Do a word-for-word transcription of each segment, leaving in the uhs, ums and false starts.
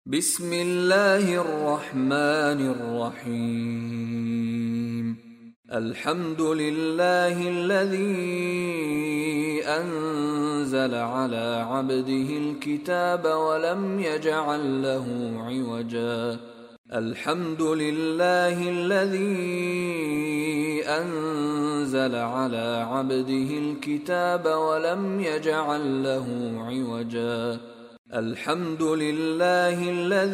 بسم الله الرحمن الرحيم. الحمد لله الذي أنزل على عبده الكتاب ولم يجعل له عوجا. الحمد لله الذي أنزل على عبده الكتاب ولم يجعل له عوجا. الحمد لله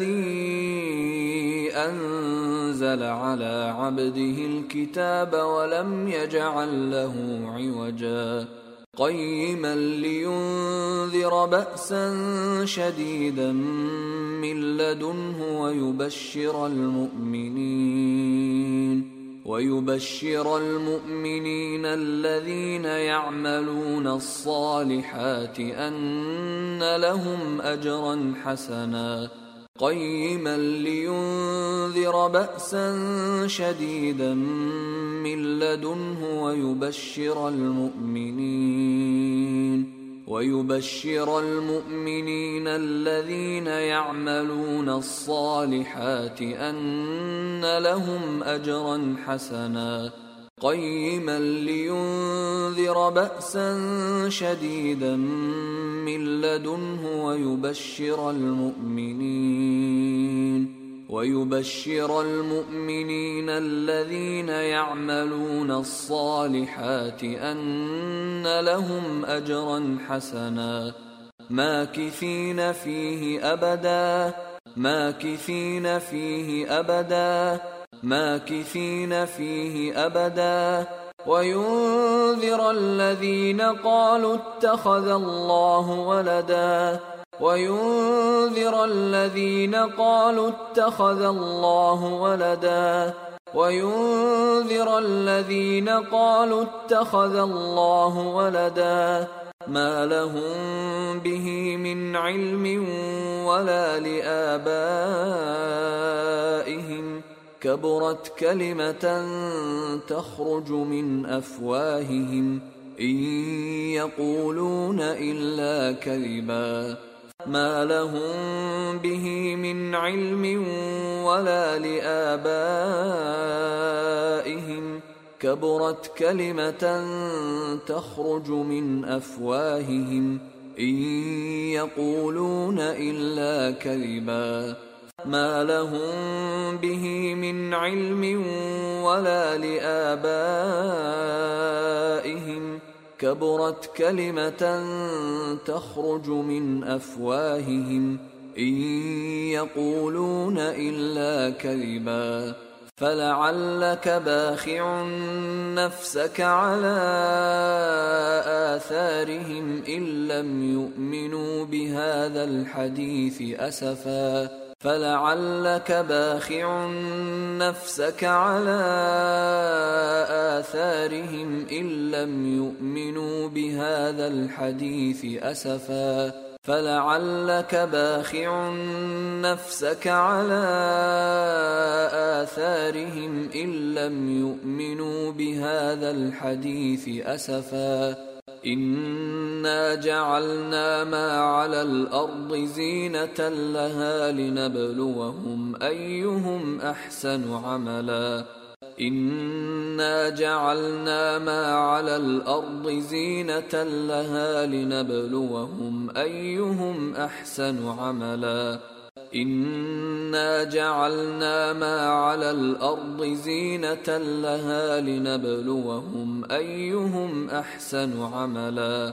الذي أنزل على عبده الكتاب ولم يجعل له عوجا قيما لينذر بأسا شديدا من لدنه ويبشر المؤمنين ويبشر المؤمنين الذين يعملون الصالحات أن لهم أجرا حسنا قيما لينذر بأسا شديدا من لدنه ويبشر المؤمنين ويبشر المؤمنين الذين يعملون الصالحات أن لهم أجرا حسنا قيما لينذر بأسا شديدا من لدنه ويبشر المؤمنين ويبشر المؤمنين الذين يعملون الصالحات أن لهم أجرا حسنا ماكثين فيه أبدا ماكثين فيه أبدا ماكثين فيه أبدا وينذر الذين قالوا اتخذ الله ولدا وينذر الذين قالوا اتخذ الله ولدا وينذر الذين قالوا اتخذ الله ولدا ما لهم به من علم ولا لآبائهم كبرت كلمة تخرج من أفواههم إن يقولون إلا كذبا ما لهم به من علم ولا لآبائهم كبرت كلمة تخرج من أفواههم إن يقولون إلا كذبا ما لهم به من علم ولا لآبائهم كبرت كلمة تخرج من أفواههم إن يقولون إلا كذبا فلعلك باخع نفسك على آثارهم إن لم يؤمنوا بهذا الحديث أسفا فلعلك باخع نفسك على آثارهم إن لم يؤمنوا بهذا الحديث أسفا فلعلك باخع نفسك على آثارهم إن لم يؤمنوا بهذا الحديث أسفا إنا جعلنا ما على الأرض زينة لها لنبلوهم أيهم أحسن عملا إنا جعلنا ما على الأرض زينة لها لنبلوهم أيهم أحسن عملا إنا جعلنا ما على الأرض زينة لها لنبلوهم أيهم أحسن عملا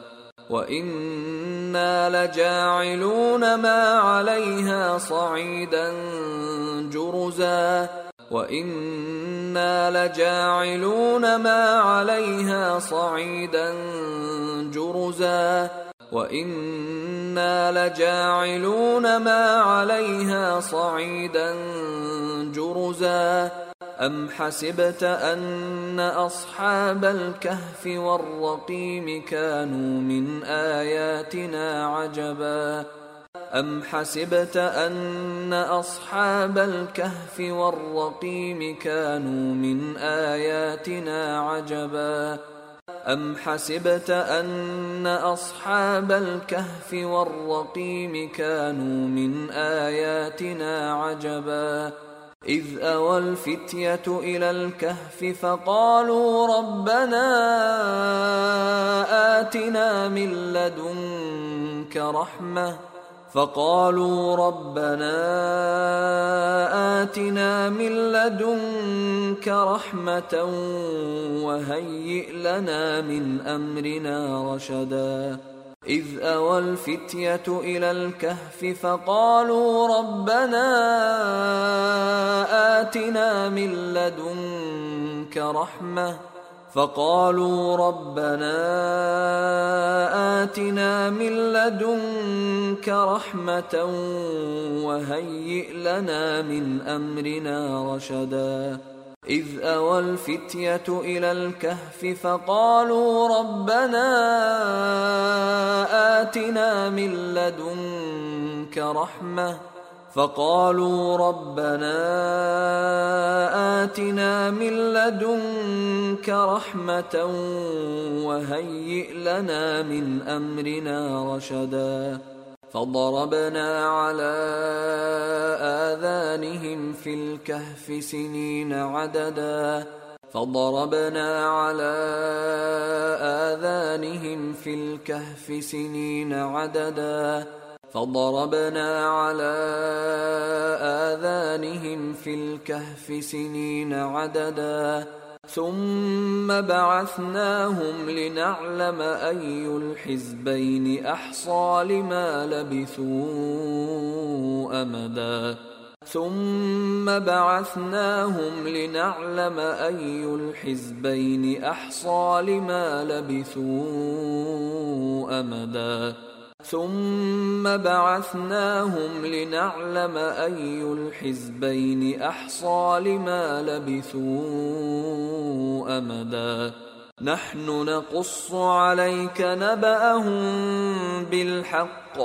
وإنا لجاعلون ما عليها صعيدا جرزا وإنا لجاعلون ما عليها صعيدا جرزا وإنا لجاعلون ما عليها صعيدا جرزا أم حسبت أن أصحاب الكهف والرقيم كانوا من آياتنا عجبا أم حسبت أن أصحاب الكهف والرقيم كانوا من آياتنا عجبا أم حسبت أن أصحاب الكهف والرقيم كانوا من آياتنا عجبا إذ أوى الفتية إلى الكهف فقالوا ربنا آتنا من لدنك رحمة فقالوا ربنا آتنا من لدنك رحمة وهيئ لنا من أمرنا رشدا إذ أوى الفتية إلى الكهف فقالوا ربنا آتنا من لدنك رحمة فقالوا ربنا آتنا من لدنك رحمة وهيئ لنا من أمرنا رشدا إذ أوى الفتية إلى الكهف فقالوا ربنا آتنا من لدنك رحمة فقالوا ربنا آتنا من لدنك رحمة وهيئ لنا من أمرنا رشدا فضربنا على آذانهم في الكهف سنين عددا فضربنا على آذانهم في الكهف سنين عددا فضربنا على آذانهم في الكهف سنين عددا ثم بعثناهم لنعلم أي الحزبين أحصى لما لبثوا أمدا ثم بعثناهم لنعلم أي الحزبين أحصى لما لبثوا أمدا ثم بعثناهم لنعلم أي الحزبين أحصى لما لبثوا أمدا نحن نقص عليك نبأهم بالحق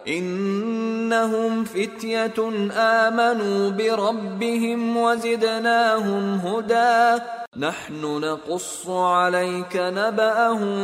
إنهم فتية آمنوا بربهم وزدناهم هدى نحن نقص عليك نبأهم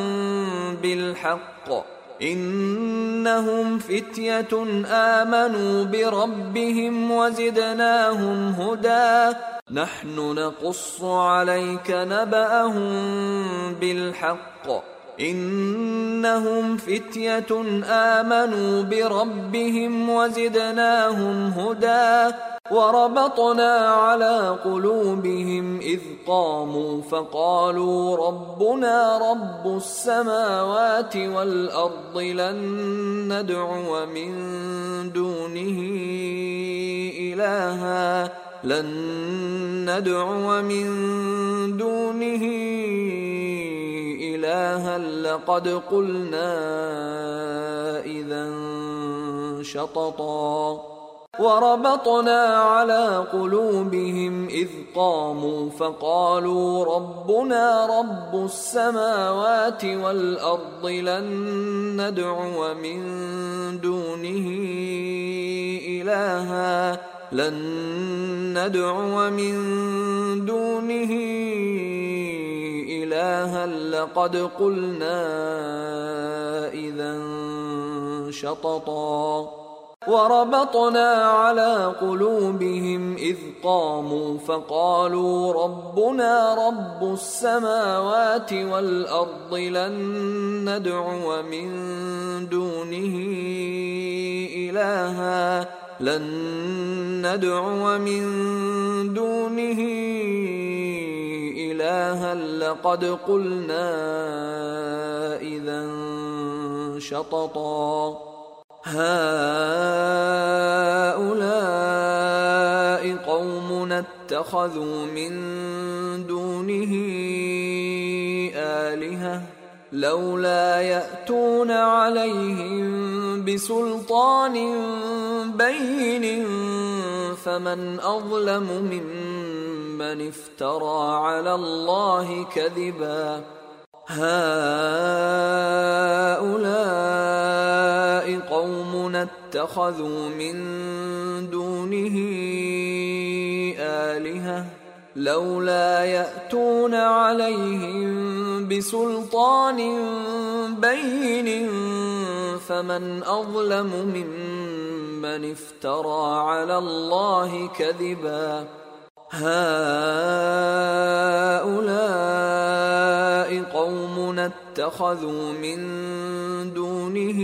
بالحق إنهم فتية آمنوا بربهم وزدناهم هدى نحن نقص عليك نبأهم بالحق إنهم فتية آمنوا بربهم وزدناهم هدى وربطنا على قلوبهم إذ قاموا فقالوا ربنا رب السماوات والأرض لن ندعو من دونه إلها لن ندعو من دونه إلها لقد قلنا إذا شططا وربطنا على قلوبهم إذ قاموا فقالوا ربنا رب السماوات والأرض لن ندعو من دونه إلها لن ندعو من دونه إلها لقد قلنا إذا شططا وربطنا على قلوبهم إذ قاموا فقالوا ربنا رب السماوات والأرض لن ندعو من دونه إلها لن ندعو من دونه إلها لقد قلنا إذا شططا هؤلاء قومنا اتخذوا من دونه آلهة لولا يأتون عليهم بسلطان بين فمن أظلم ممن افترى على الله كذبا هؤلاء قومنا اتخذوا من دونه آلهة لولا يأتون عليهم بسلطان بين فمن أظلم ممن افترى على الله كذبا هؤلاء قوم اتخذوا من دونه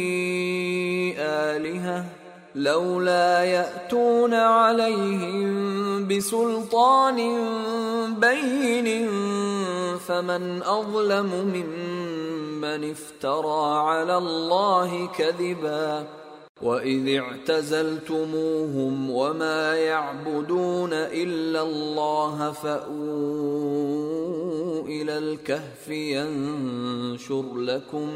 آلهة لولا يأتون عليهم بسلطان بين فمن أظلم ممن افترى على الله كذبا وإذ اعتزلتموهم وما يعبدون إلا الله فأووا إلى الكهف ينشر لكم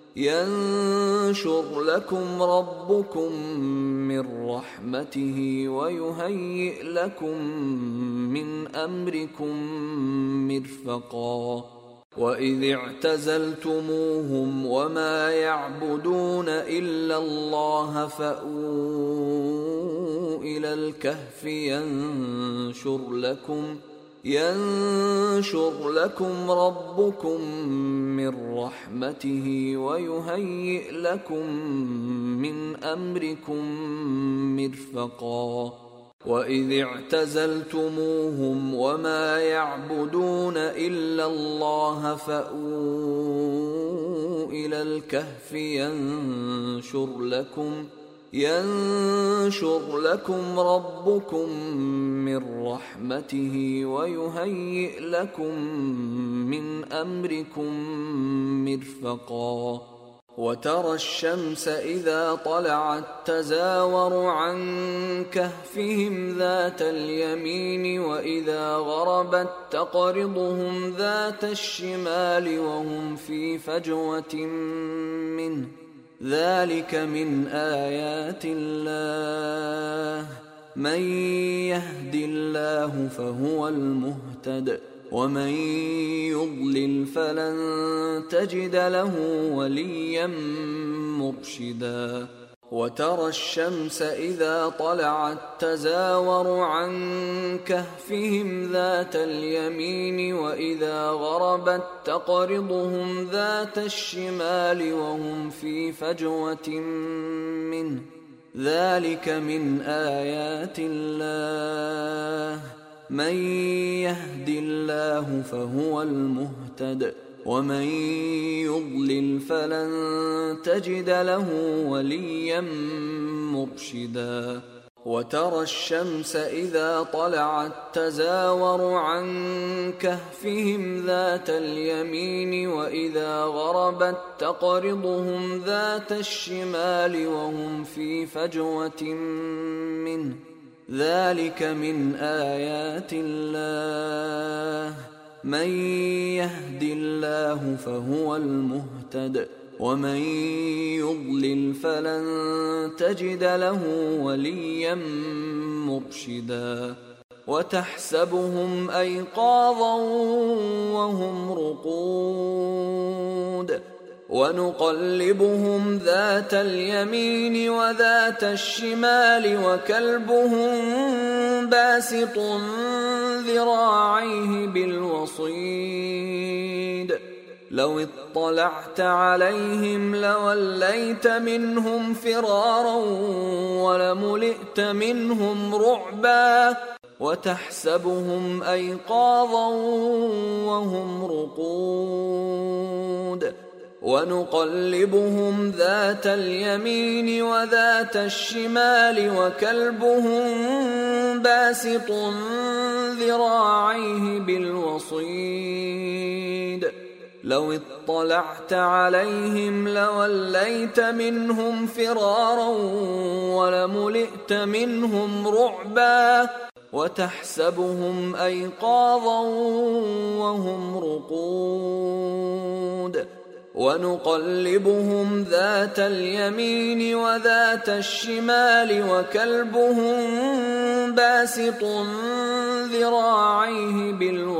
ينشر لكم ربكم من رحمته ويهيئ لكم من أمركم مرفقا وإذ اعتزلتموهم وما يعبدون إلا الله فأووا إلى الكهف ينشر لكم ينشر لكم ربكم من رحمته ويهيئ لكم من أمركم مرفقا وإذ اعتزلتموهم وما يعبدون إلا الله فأووا إلى الكهف ينشر لكم ينشر لكم ربكم من رحمته ويهيئ لكم من أمركم مرفقا وترى الشمس إذا طلعت تزاور عن كهفهم ذات اليمين وإذا غربت تقرضهم ذات الشمال وهم في فجوة منه ذلك من آيات الله من يهد الله فهو المهتد ومن يضلل فلن تجد له وليا مرشدا وترى الشمس إذا طلعت تزاور عن كهفهم ذات اليمين وإذا غربت تقرضهم ذات الشمال وهم في فجوة منه ذلك من آيات الله من يهد الله فهو المهتد ومن يضلل فلن تجد له وليا مرشدا وترى الشمس إذا طلعت تزاور عن كهفهم ذات اليمين وإذا غربت تقرضهم ذات الشمال وهم في فجوة منه ذلك من آيات الله من يهد الله فهو المهتد ومن يضلل فلن تجد له وليا مرشدا وتحسبهم أيقاظا وهم رقود ونقلبهم ذات اليمين وذات الشمال وكلبهم باسط ذراعيه بالوصيد لو اطلعت عليهم لوليت منهم فرارا ولملئت منهم رعبا وتحسبهم أيقاظا وهم رقود ونقلبهم ذات اليمين وذات الشمال وكلبهم باسط ذراعيه بالوصيد لو اطلعت عليهم لوليت منهم فرارا ولملئت منهم رعبا وتحسبهم أيقاظا وهم رقود ونقلبهم ذات اليمين وذات الشمال وكلبهم باسط ذراعيه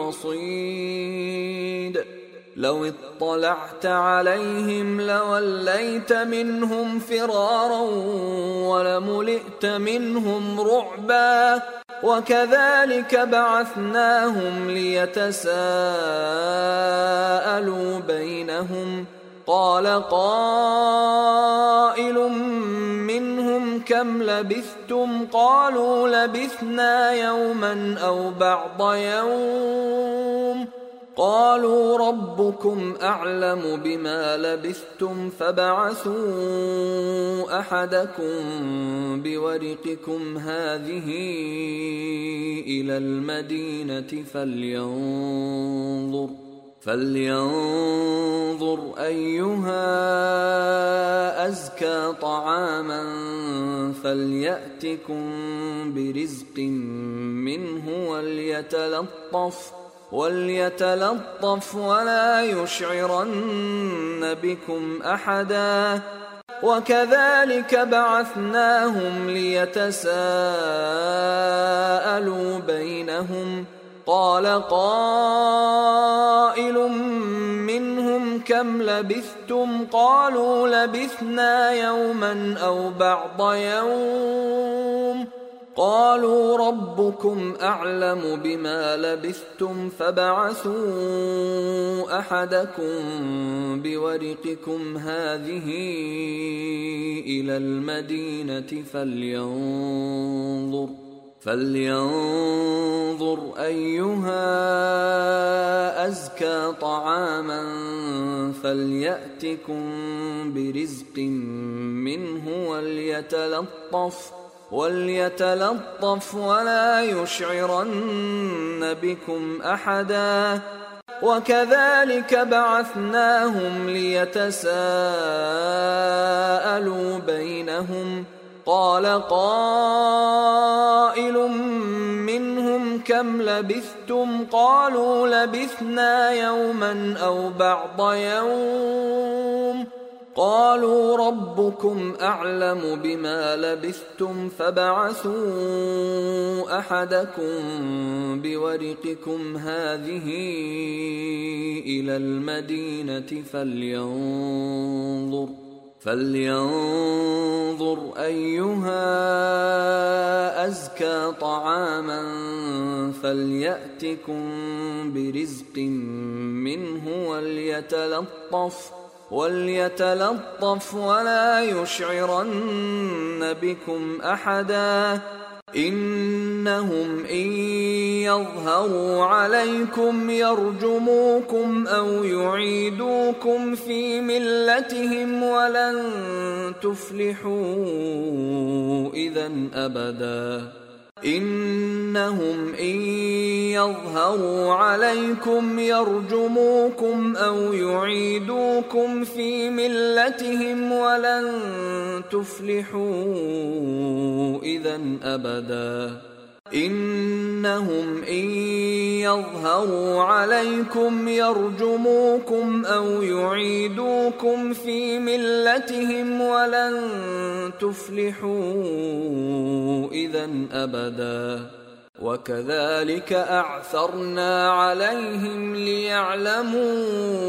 بالوصيد لو اطلعت عليهم لوليت منهم فرارا ولملئت منهم رعبا وكذلك بعثناهم ليتساءلوا بينهم قال قائل منهم كم لبثتم قالوا لبثنا يوما أو بعض يوم قالوا ربكم أعلم بما لبثتم فابعثوا أحدكم بورقكم هذه إلى المدينة فلينظر فلينظر أيها أزكى طعاما فليأتكم برزق منه وليتلطف وليتلطف ولا يشعرن بكم أحدا وكذلك بعثناهم ليتساءلوا بينهم قال قائل منهم كم لبثتم قالوا لبثنا يوما أو بعض يوم قالوا ربكم أعلم بما لبثتم فابعثوا أحدكم بورقكم هذه إلى المدينة فلينظر فلينظر أيها أزكى طعاما فليأتكم برزق منه وليتلطف وليتلطف ولا يشعرن بكم أحدا وكذلك بعثناهم ليتساءلوا بينهم قال قائل منهم كم لبثتم قالوا لبثنا يوما أو بعض يوم قالوا ربكم أعلم بما لبثتم فابعثوا أحدكم بورقكم هذه إلى المدينة فلينظر فلينظر أيها أزكى طعاما فليأتكم برزق منه وليتلطف وليتلطف ولا يشعرن بكم أحدا إنهم إن يظهروا عليكم يرجموكم أو يعيدوكم في ملتهم ولن تفلحوا إذا أبدا إنهم إن يظهروا عليكم يرجموكم أو يعيدوكم في ملتهم ولن تفلحوا إذا أبدا إنهم إن يظهروا عليكم يرجموكم أو يعيدوكم في ملتهم ولن تفلحوا إذا أبدا وكذلك أعثرنا عليهم ليعلموا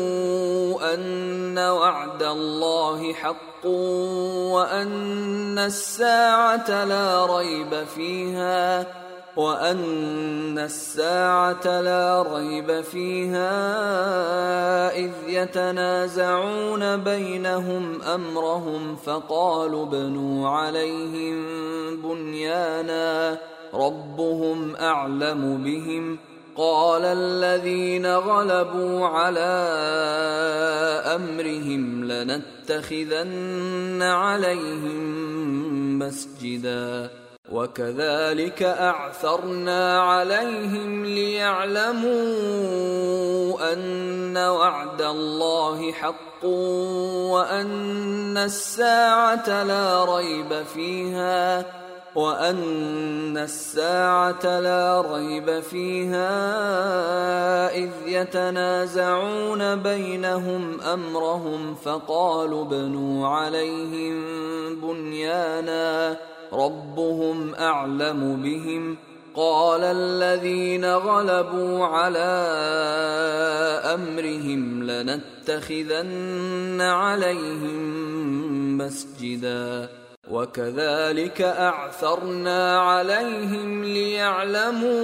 أن وعد الله حق وأن الساعة لا ريب فيها وأن الساعة لا ريب فيها إذ يتنازعون بينهم أمرهم فقالوا ابنوا عليهم بنيانا ربهم أعلم بهم قال الذين غلبوا على أمرهم لنتخذن عليهم مسجدا وكذلك أعثرنا عليهم ليعلموا أن وعد الله حق وأن الساعة لا ريب فيها وأن الساعة لا ريب فيها إذ يتنازعون بينهم أمرهم فقالوا ابنوا عليهم بنيانا ربهم أعلم بهم قال الذين غلبوا على أمرهم لنتخذن عليهم مسجدا وكذلك أعثرنا عليهم ليعلموا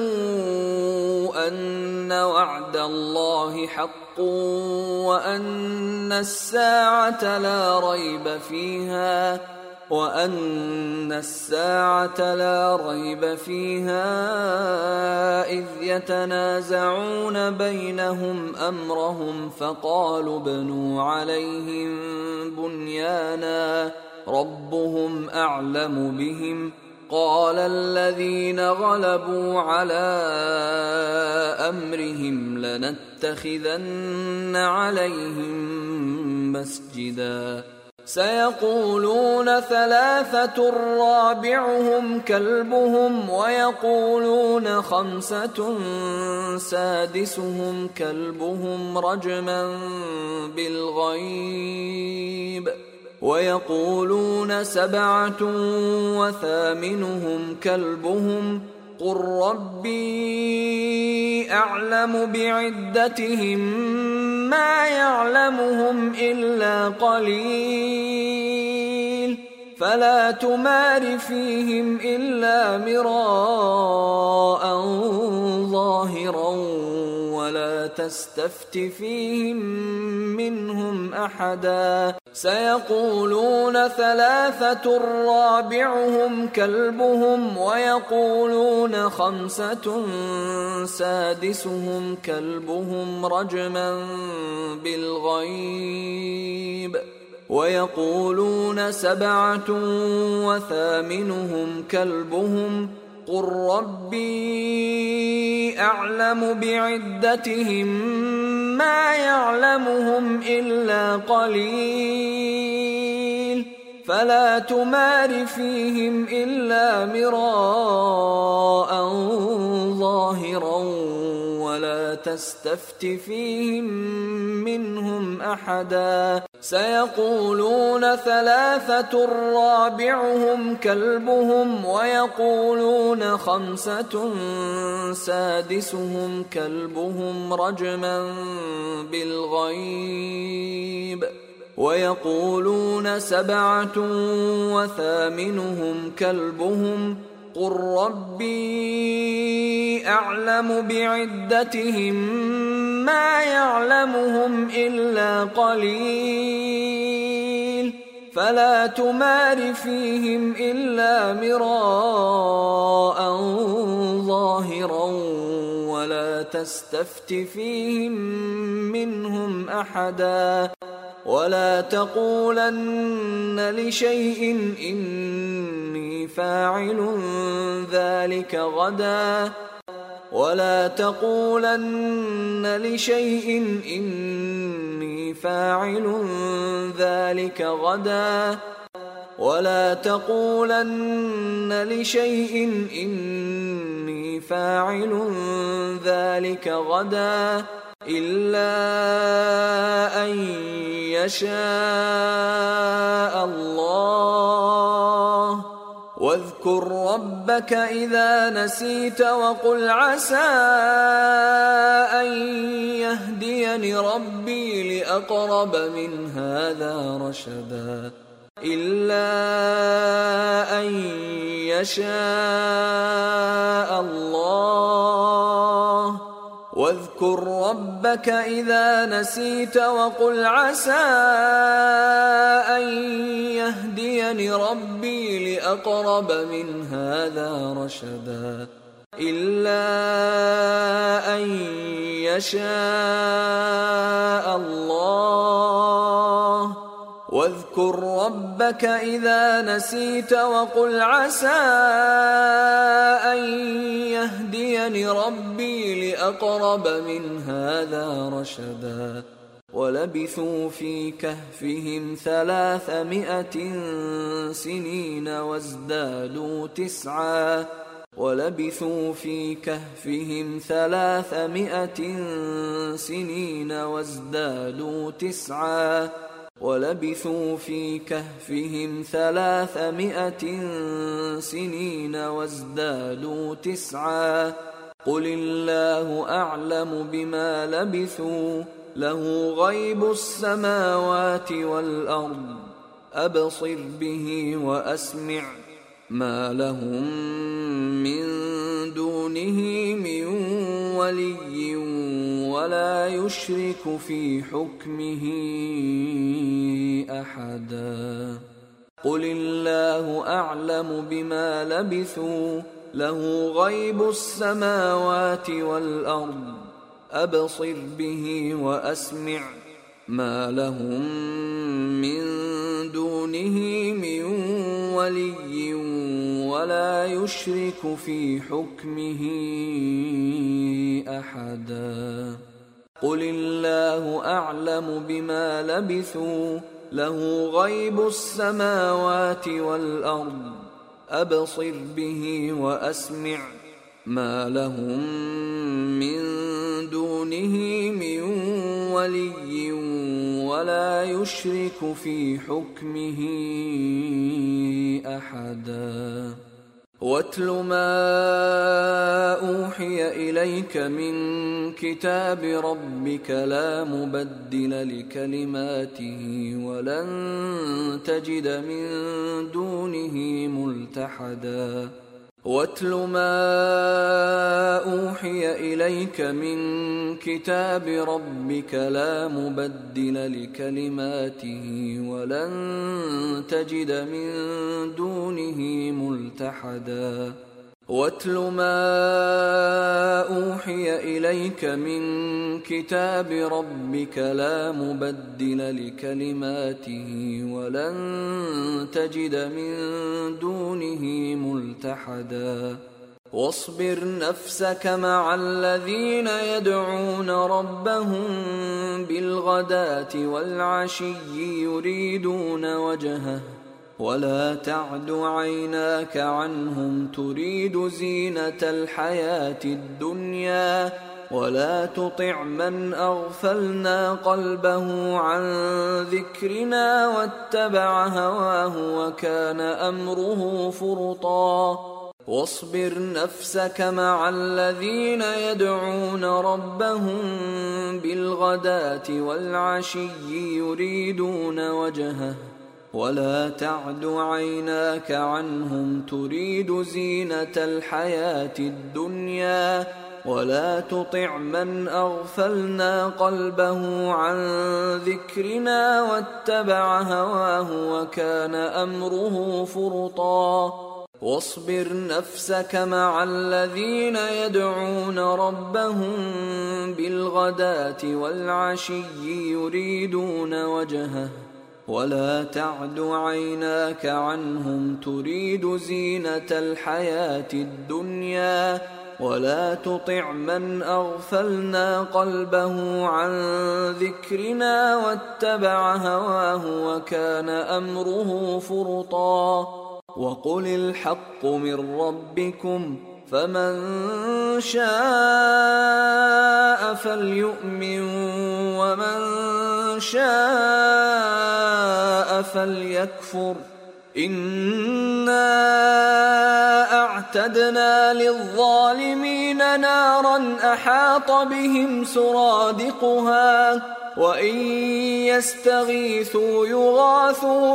أن وعد الله حق وأن الساعة لا ريب فيها وأن الساعة لا ريب فيها إذ يتنازعون بينهم أمرهم فقالوا ابنوا عليهم بنيانا ربهم أعلم بهم قال الذين غلبوا على أمرهم لنتخذن عليهم مسجدا سيقولون ثلاثة رابعهم كلبهم ويقولون خمسة سادسهم كلبهم رجما بالغيب ويقولون سبعة وثامنهم كلبهم قل ربي أعلم بعدتهم ما يعلمهم إلا قليل فلا تمار فيهم إلا مراء ظاهرا ولا تستفت فيهم منهم أحدا سيقولون ثلاثة رابعهم كلبهم ويقولون خمسة سادسهم كلبهم رجما بالغيب ويقولون سبعة وثامنهم كلبهم قل ربي أعلم بعدتهم ما يعلمهم إلا قليل فلا تمار فيهم إلا مراء ظاهرا ولا تستفت فيهم منهم أحدا سيقولون ثلاثة رابعهم كلبهم ويقولون خمسة سادسهم كلبهم رجما بالغيب ويقولون سبعة وثامنهم كلبهم قل ربي أعلم بعدتهم ما يعلمهم إلا قليل فلا تمار فيهم إلا مراء ظاهرا ولا تستفت فيهم منهم أحدا ولا تقولن لشيء إني فاعل ذلك غدا ولا تقولن لشيء إني فاعل ذلك غدا ولا تقولن لشيء إني فاعل ذلك غدا إلا أن يشاء الله واذكر ربك إذا نسيت وقل عسى أن يهديني ربي لأقرب من هذا رشدا إلا أن يشاء الله واذكر ربك إذا نسيت وقل عسى أن يهديني ربي لأقرب من هذا رشدا إلا أن يشاء الله واذكر ربك إذا نسيت وقل عسى أن يهديني ربي لأقرب من هذا رشدا ولبثوا في كهفهم ثلاثمائة سنين وازدادوا تسعا ولبثوا في كهفهم ثلاثمائة سنين وازدادوا تسعا ولبثوا في كهفهم ثلاثمائة سنين وازدادوا تسعا قل الله أعلم بما لبثوا له غيب السماوات والأرض أبصر به وأسمع ما لهم من دونه من ولي ولا يشرك في حكمه أحدا قل الله أعلم بما لبثوا له غيب السماوات والأرض أبصر به وأسمع ما لهم من دونه من ولي ولا يشرك في حكمه أحدا قل الله أعلم بما لبثوا له غيب السماوات والأرض أبصر به وأسمع ما لهم من دونه من ولي ولا يشرك في حكمه أحدا واتل ما أوحي إليك من كتاب ربك لا مبدل لكلماته ولن تجد من دونه ملتحدا واتل ما أوحي إليك من كتاب ربك لا مبدل لكلماته ولن تجد من دونه ملتحدا واتل ما أوحي إليك من كتاب ربك لا مبدل لكلماته ولن تجد من دونه ملتحدا واصبر نفسك مع الذين يدعون ربهم بالغداة والعشي يريدون وجهه ولا تعد عيناك عنهم تريد زينة الحياة الدنيا ولا تطع من أغفلنا قلبه عن ذكرنا واتبع هواه وكان أمره فرطا واصبر نفسك مع الذين يدعون ربهم بالغداة والعشي يريدون وجهه ولا تعد عيناك عنهم تريد زينة الحياة الدنيا ولا تطع من أغفلنا قلبه عن ذكرنا واتبع هواه وكان أمره فرطا واصبر نفسك مع الذين يدعون ربهم بالغداة والعشي يريدون وجهه ولا تعد عيناك عنهم تريد زينة الحياة الدنيا ولا تطع من أغفلنا قلبه عن ذكرنا واتبع هواه وكان أمره فرطا وقل الحق من ربكم فمن شاء فليؤمن ومن شاء فليكفر إنا أعتدنا للظالمين نارا أحاط بهم سرادقها وإن يستغيثوا يغاثوا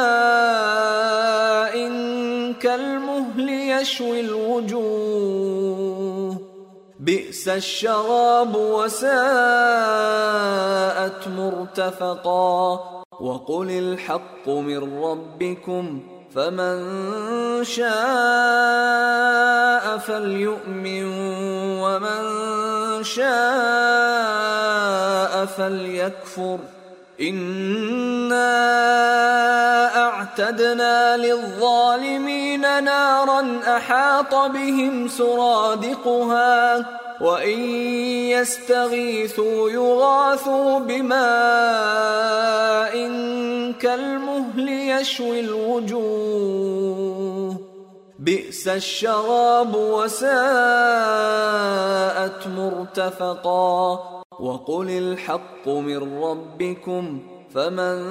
بماء كالمهل يشوي الوجوه بئس الشراب وساءت مرتفقا وقل الحق من ربكم فمن شاء فليؤمن ومن شاء فليكفر إنا أعتدنا للظالمين نارا أحاط بهم سرادقها وإن يستغيثوا يغاثوا بماء كالمهل يشوي الوجوه بئس الشراب وساءت مرتفقا وقل الحق من ربكم فمن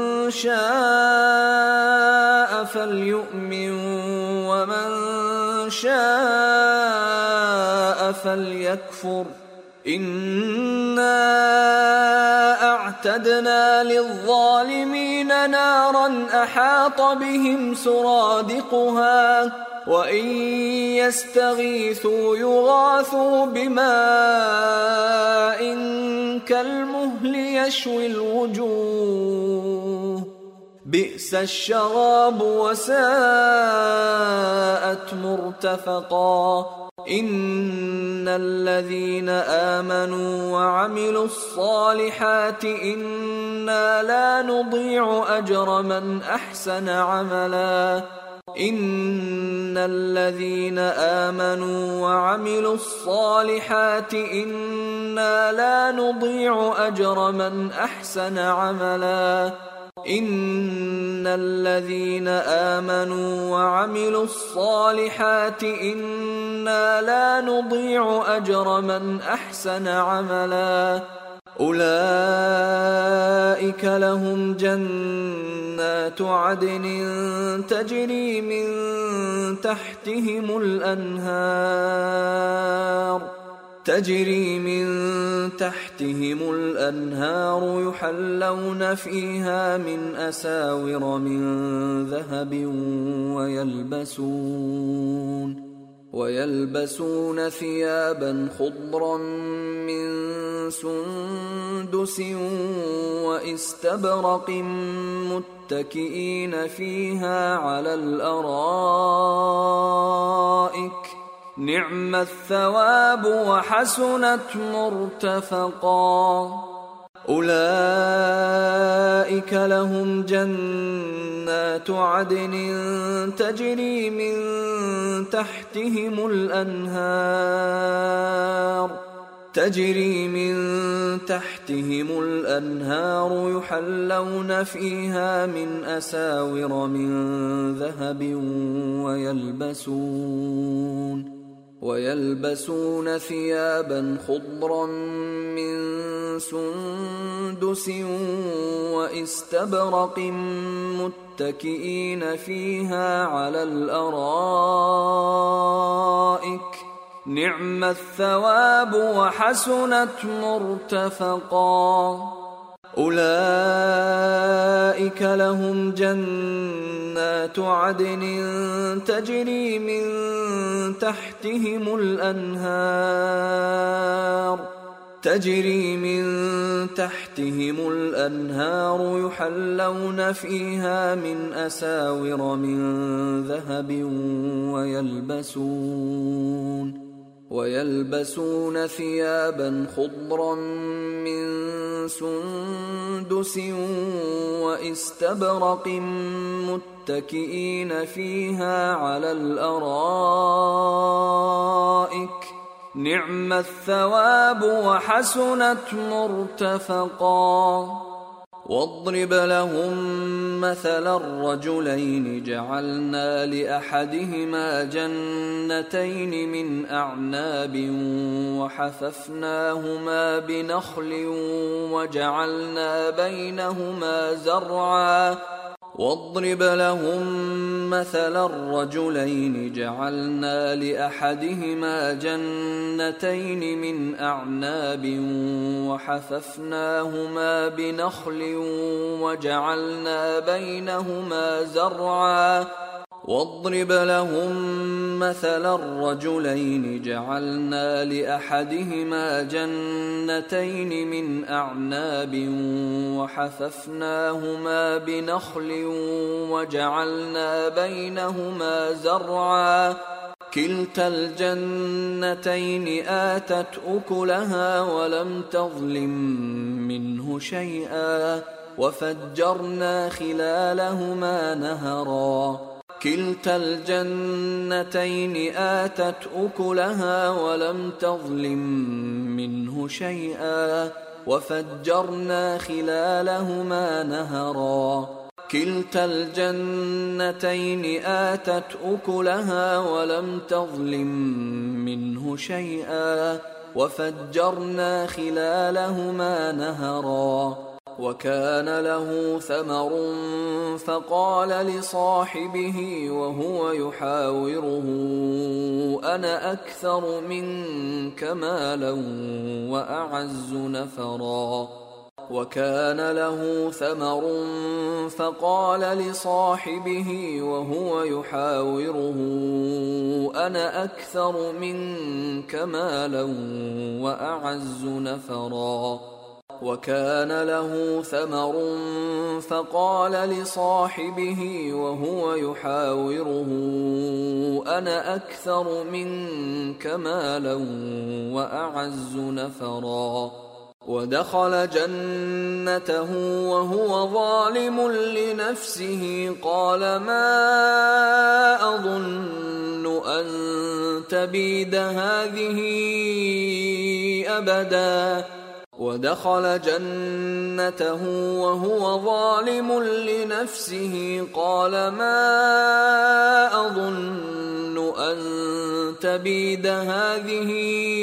شاء فليؤمن ومن شاء فليكفر إنا أعتدنا للظالمين نارا أحاط بهم سرادقها وإن يستغيثوا يغاثوا بماء كالمهل يشوي الوجوه بئس الشراب وساءت مرتفقا إن الذين آمنوا وعملوا الصالحات إنا لا نضيع أجر من أحسن عملا إن الذين آمنوا وعملوا الصالحات إنا لا نضيع أجر من أحسن عملا إن الذين آمنوا وعملوا الصالحات إنا لا نضيع أجر من أحسن عملا أولئك لهم جنات عدن تجري من تحتهم الأنهار تجري من تحتهم الأنهار يحلون فيها من أساور من ذهب ويلبسون ويلبسون ثيابا خضرا من سندس واستبرق متكئين فيها على الأرائك نعم الثواب وحسنت مرتفقا أولئك لهم جنات عدن تجري من تحتهم الأنهار تجري من تحتهم الأنهار يحلون فيها من أساور من ذهب ويلبسون ويلبسون ثيابا خضرا من سندس واستبرق متكئين فيها على الأرائك نعم الثواب وحسنت مرتفقا أولئك لهم جنات عدن تجري من تحتهم الأنهار تجري من تحتهم الأنهار يحلون فيها من أساور من ذهب ويلبسون ويلبسون ثيابا خضرا من سندس واستبرق متكئين فيها على الأرائك نعم الثواب وحسنت مرتفقا واضرب لهم مثلا الرجلين جعلنا لأحدهما جنتين من أعناب وحففناهما بنخل وجعلنا بينهما زرعا واضرب لهم مثلا الرجلين جعلنا لأحدهما جنتين من أعناب وحففناهما بنخل وجعلنا بينهما زرعا واضرب لهم مثلا الرجلين جعلنا لأحدهما جنتين من أعناب وحففناهما بنخل وجعلنا بينهما زرعا كلتا الجنتين آتت أكلها ولم تظلم منه شيئا وفجرنا خلالهما نهرا كلتا الجنتين آتت أكلها ولم تظلم منه شيئا وفجرنا خلالهما نهرا كلتا الجنتين آتت أكلها ولم تظلم منه شيئا وفجرنا خلالهما نهرا وكان له ثمر فقال لصاحبه وهو يحاوره أنا أكثر منك مالا وأعز نفرا وكان له ثمر فقال لصاحبه وهو يحاوره أنا أكثر منك مالا وأعز نفرا وكان له ثمر فقال لصاحبه وهو يحاوره أنا أكثر منك مالا وأعز نفرا ودخل جنته وهو ظالم لنفسه قال ما أظن أن تبيد هذه أبدا ودخل جنته وهو ظالم لنفسه قال ما أظن أن تبيد هذه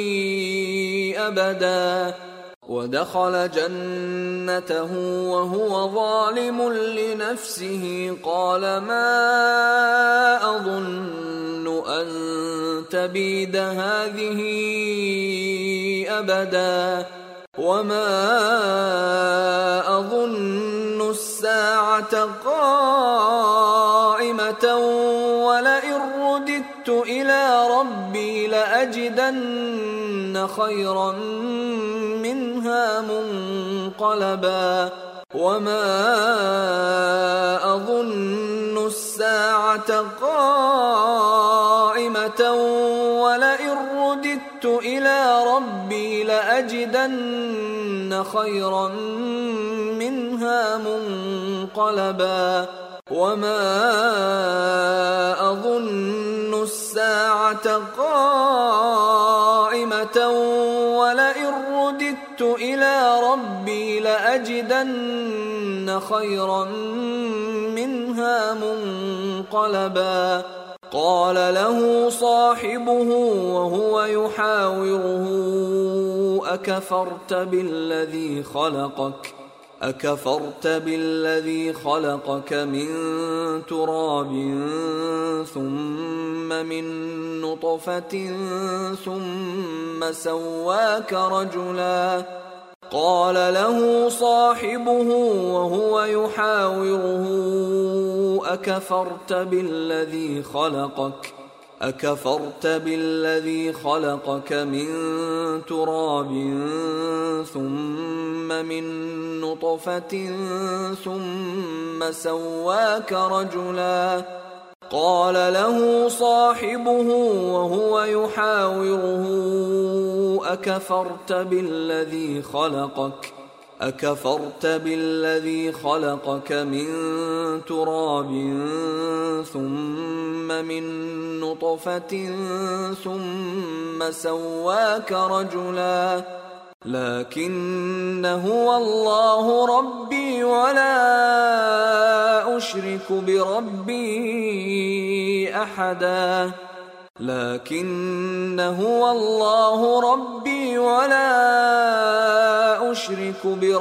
أبدا ودخل جنته وهو ظالم لنفسه قال ما أظن أن تبيد هذه أبدا وما أظن الساعة قائمة ولئن رددت إلى ربي لأجدن خيرا منها منقلبا وما أظن الساعة قائمة ولئن رددت إلى ربي لأجدن خيرا منها منقلبا وما أظن الساعة قائمة ولئن رددت إلى ربي لأجدن خيرا منها منقلبا قال له صاحبه وهو يحاوره أكفرت بالذي خلقك أكفرت بالذي خلقك من تراب ثم من نطفة ثم سواك رجلا قال له صاحبه وهو يحاوره أكفرت بالذي خلقك أكفرت بالذي خلقك من تراب ثم من نطفة ثم سواك رجلا قال له صاحبه وهو يحاوره أكفرت بالذي خلقك أكفرت بالذي خلقك من تراب ثم من نطفة ثم سواك رجلا لكن هو الله ربي ولا أشرك بربي أحدا لكن هو الله ربي ولا أشرك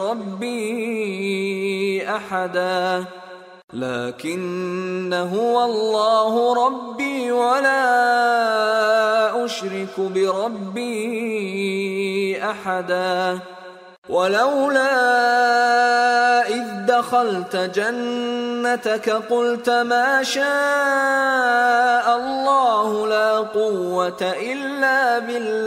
بربي أحدا لكن هو الله ربي ولا أشرك بربي أحدا ولولا إذ دخلت جنتك قلت ما شاء الله لا قوة إلا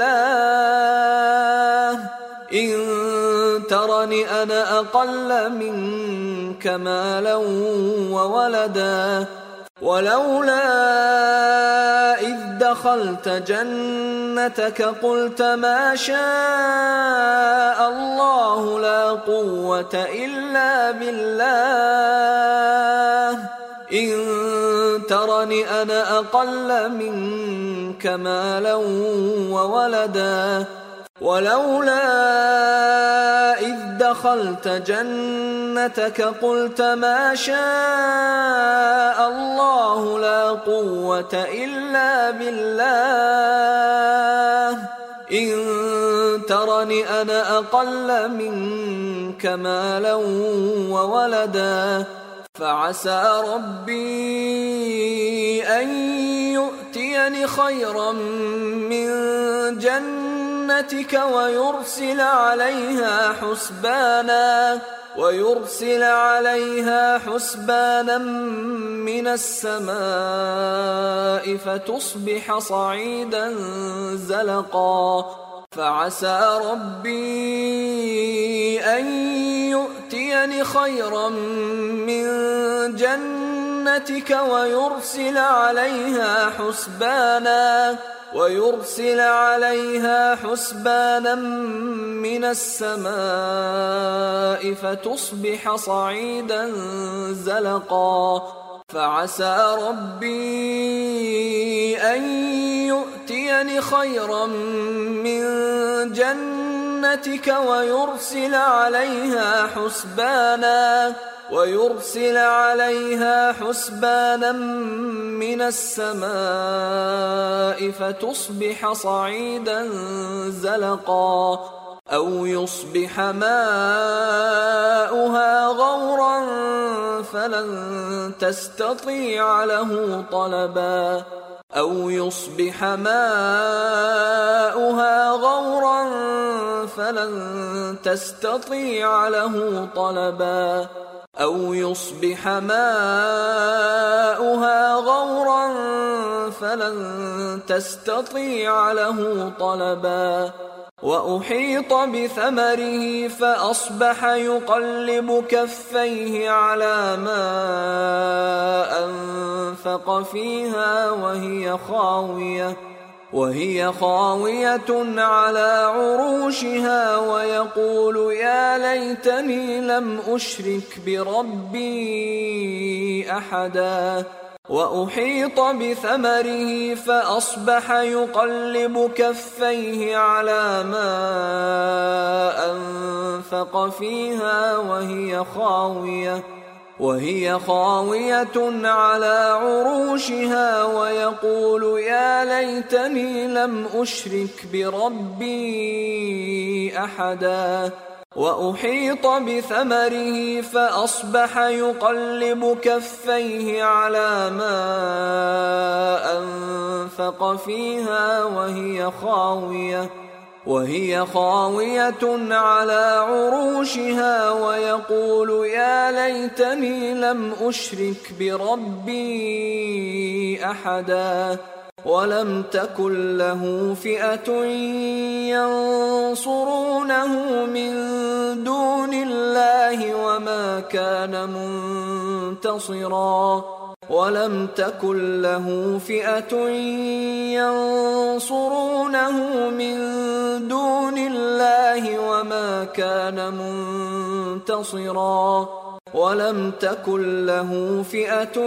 بالله إن ترني أنا أقل منك مالا وولدا ولولا إذ دخلت جنتك قلت ما شاء الله لا قوة إلا بالله إن ترني أنا أقل منك مالا وولدا ولولا إذ دخلت جنتك قلت ما شاء الله لا قوة إلا بالله إن ترني ترني أنا أقل منك مالا وولدا فعسى ربي أن يؤتيني خيرا من جنتك ويرسل عليها حسبانا ويرسل عليها حسبانا من السماء فتصبح صعيدا زلقا فعسى ربي أن يؤتيني خيرا من جنتك ويرسل عليها حسبانا ويرسل عليها حسبانا من السماء فتصبح صعيدا زلقا فعسى ربي أن يؤتيني خيرا من جنتك ويرسل عليها حسبانا ويرسل عليها حسبانا من السماء فتصبح صعيدا زلقا أو يصبح ماؤها غورا فلن تستطيع له طلبا أو يصبح ماؤها غورا فلن تستطيع له طلبا أو يصبح ماؤها غورا فلن تستطيع له طلبا وأحيط بثمره فأصبح يقلب كفيه على ما أنفق فيها وهي خاوية وهي خاوية على عروشها ويقول يا ليتني لم أشرك بربي أحدا وأحيط بثمره فأصبح يقلب كفيه على ما أنفق فيها وهي خاوية وهي خاوية على عروشها ويقول يا ليتني لم أشرك بربي أحدا وأحيط بثمره فأصبح يقلب كفيه على ما أنفق فيها وهي خاوية وهي خاوية على عروشها ويقول يا ليتني لم أشرك بربي أحدا ولم تكن له فئة ينصرونه من دون الله وما كان منتصرا ولم تكن له فئة ينصرونه من دون الله وما كان منتصرا ولم تكن له فئة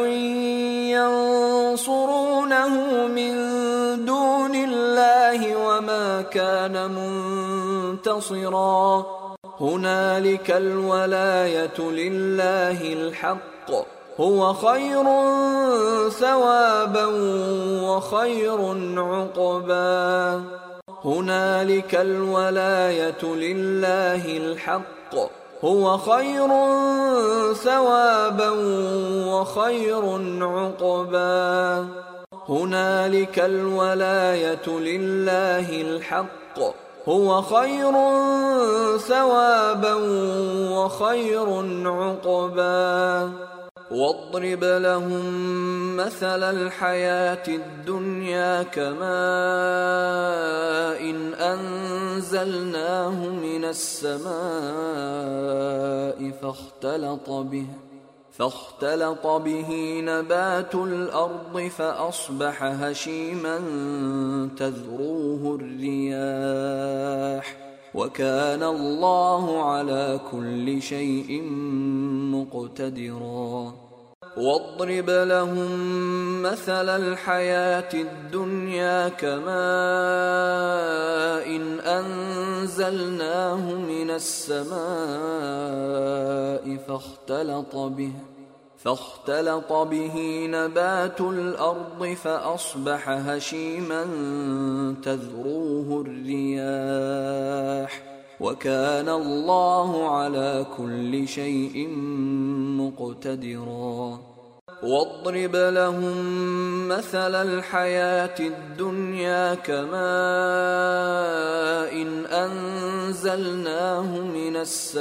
ينصرونه من دون الله وما كان منتصرا هنالك الولاية لله الحق هو خير ثوابا وخير عقبا هنالك الولاية لله الحق هو خير ثوابا وخير عقبا هنالك الولاية لله الحق هو خير ثوابا وخير عقبا واضرب لهم مثل الحياة الدنيا كماء إن أنزلناه من السماء فاختلط به فاختلط به نبات الأرض فأصبح هشيما تذروه الرياح وكان الله على كل شيء مقتدرا واضرب لهم مثل الحياة الدنيا كماء إن أنزلناه من السماء فاختلط به فاختلط به نبات الأرض فأصبح هشيما تذروه الرياح وكان الله على كل شيء مقتدرا واضرب لهم مثل الحياة الدنيا كماء إن أنزلناه من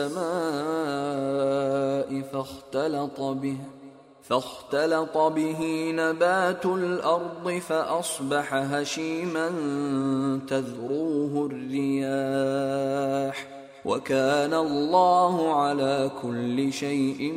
السماء فاختلط به فاختلط به نبات الأرض فأصبح هشيما تذروه الرياح وكان الله على كل شيء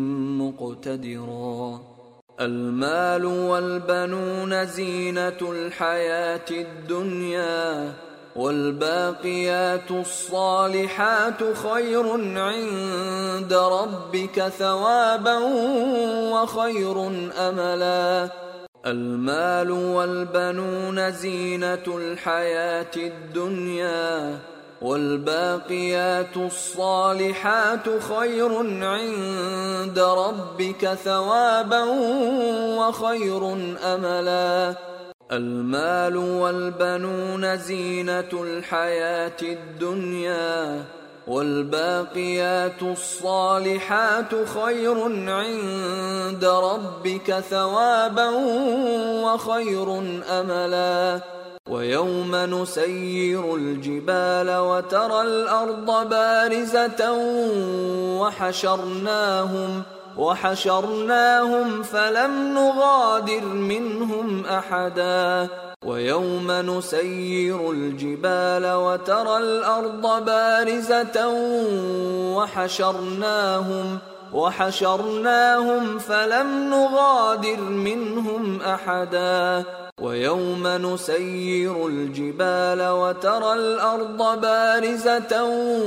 مقتدرا المال والبنون زينة الحياة الدنيا والباقيات الصالحات خير عند ربك ثوابا وخير أملا المال والبنون زينة الحياة الدنيا والباقيات الصالحات خير عند ربك ثوابا وخير أملا المال والبنون زينة الحياة الدنيا والباقيات الصالحات خير عند ربك ثوابا وخير أملا ويوم نسير الجبال وترى الأرض بارزة وحشرناهم وحشرناهم فلم نغادر منهم أحدا ويوم نسير الجبال وترى الأرض بارزة وحشرناهم وحشرناهم فلم نغادر منهم أحدا ويوم نسير الجبال وترى الأرض بارزة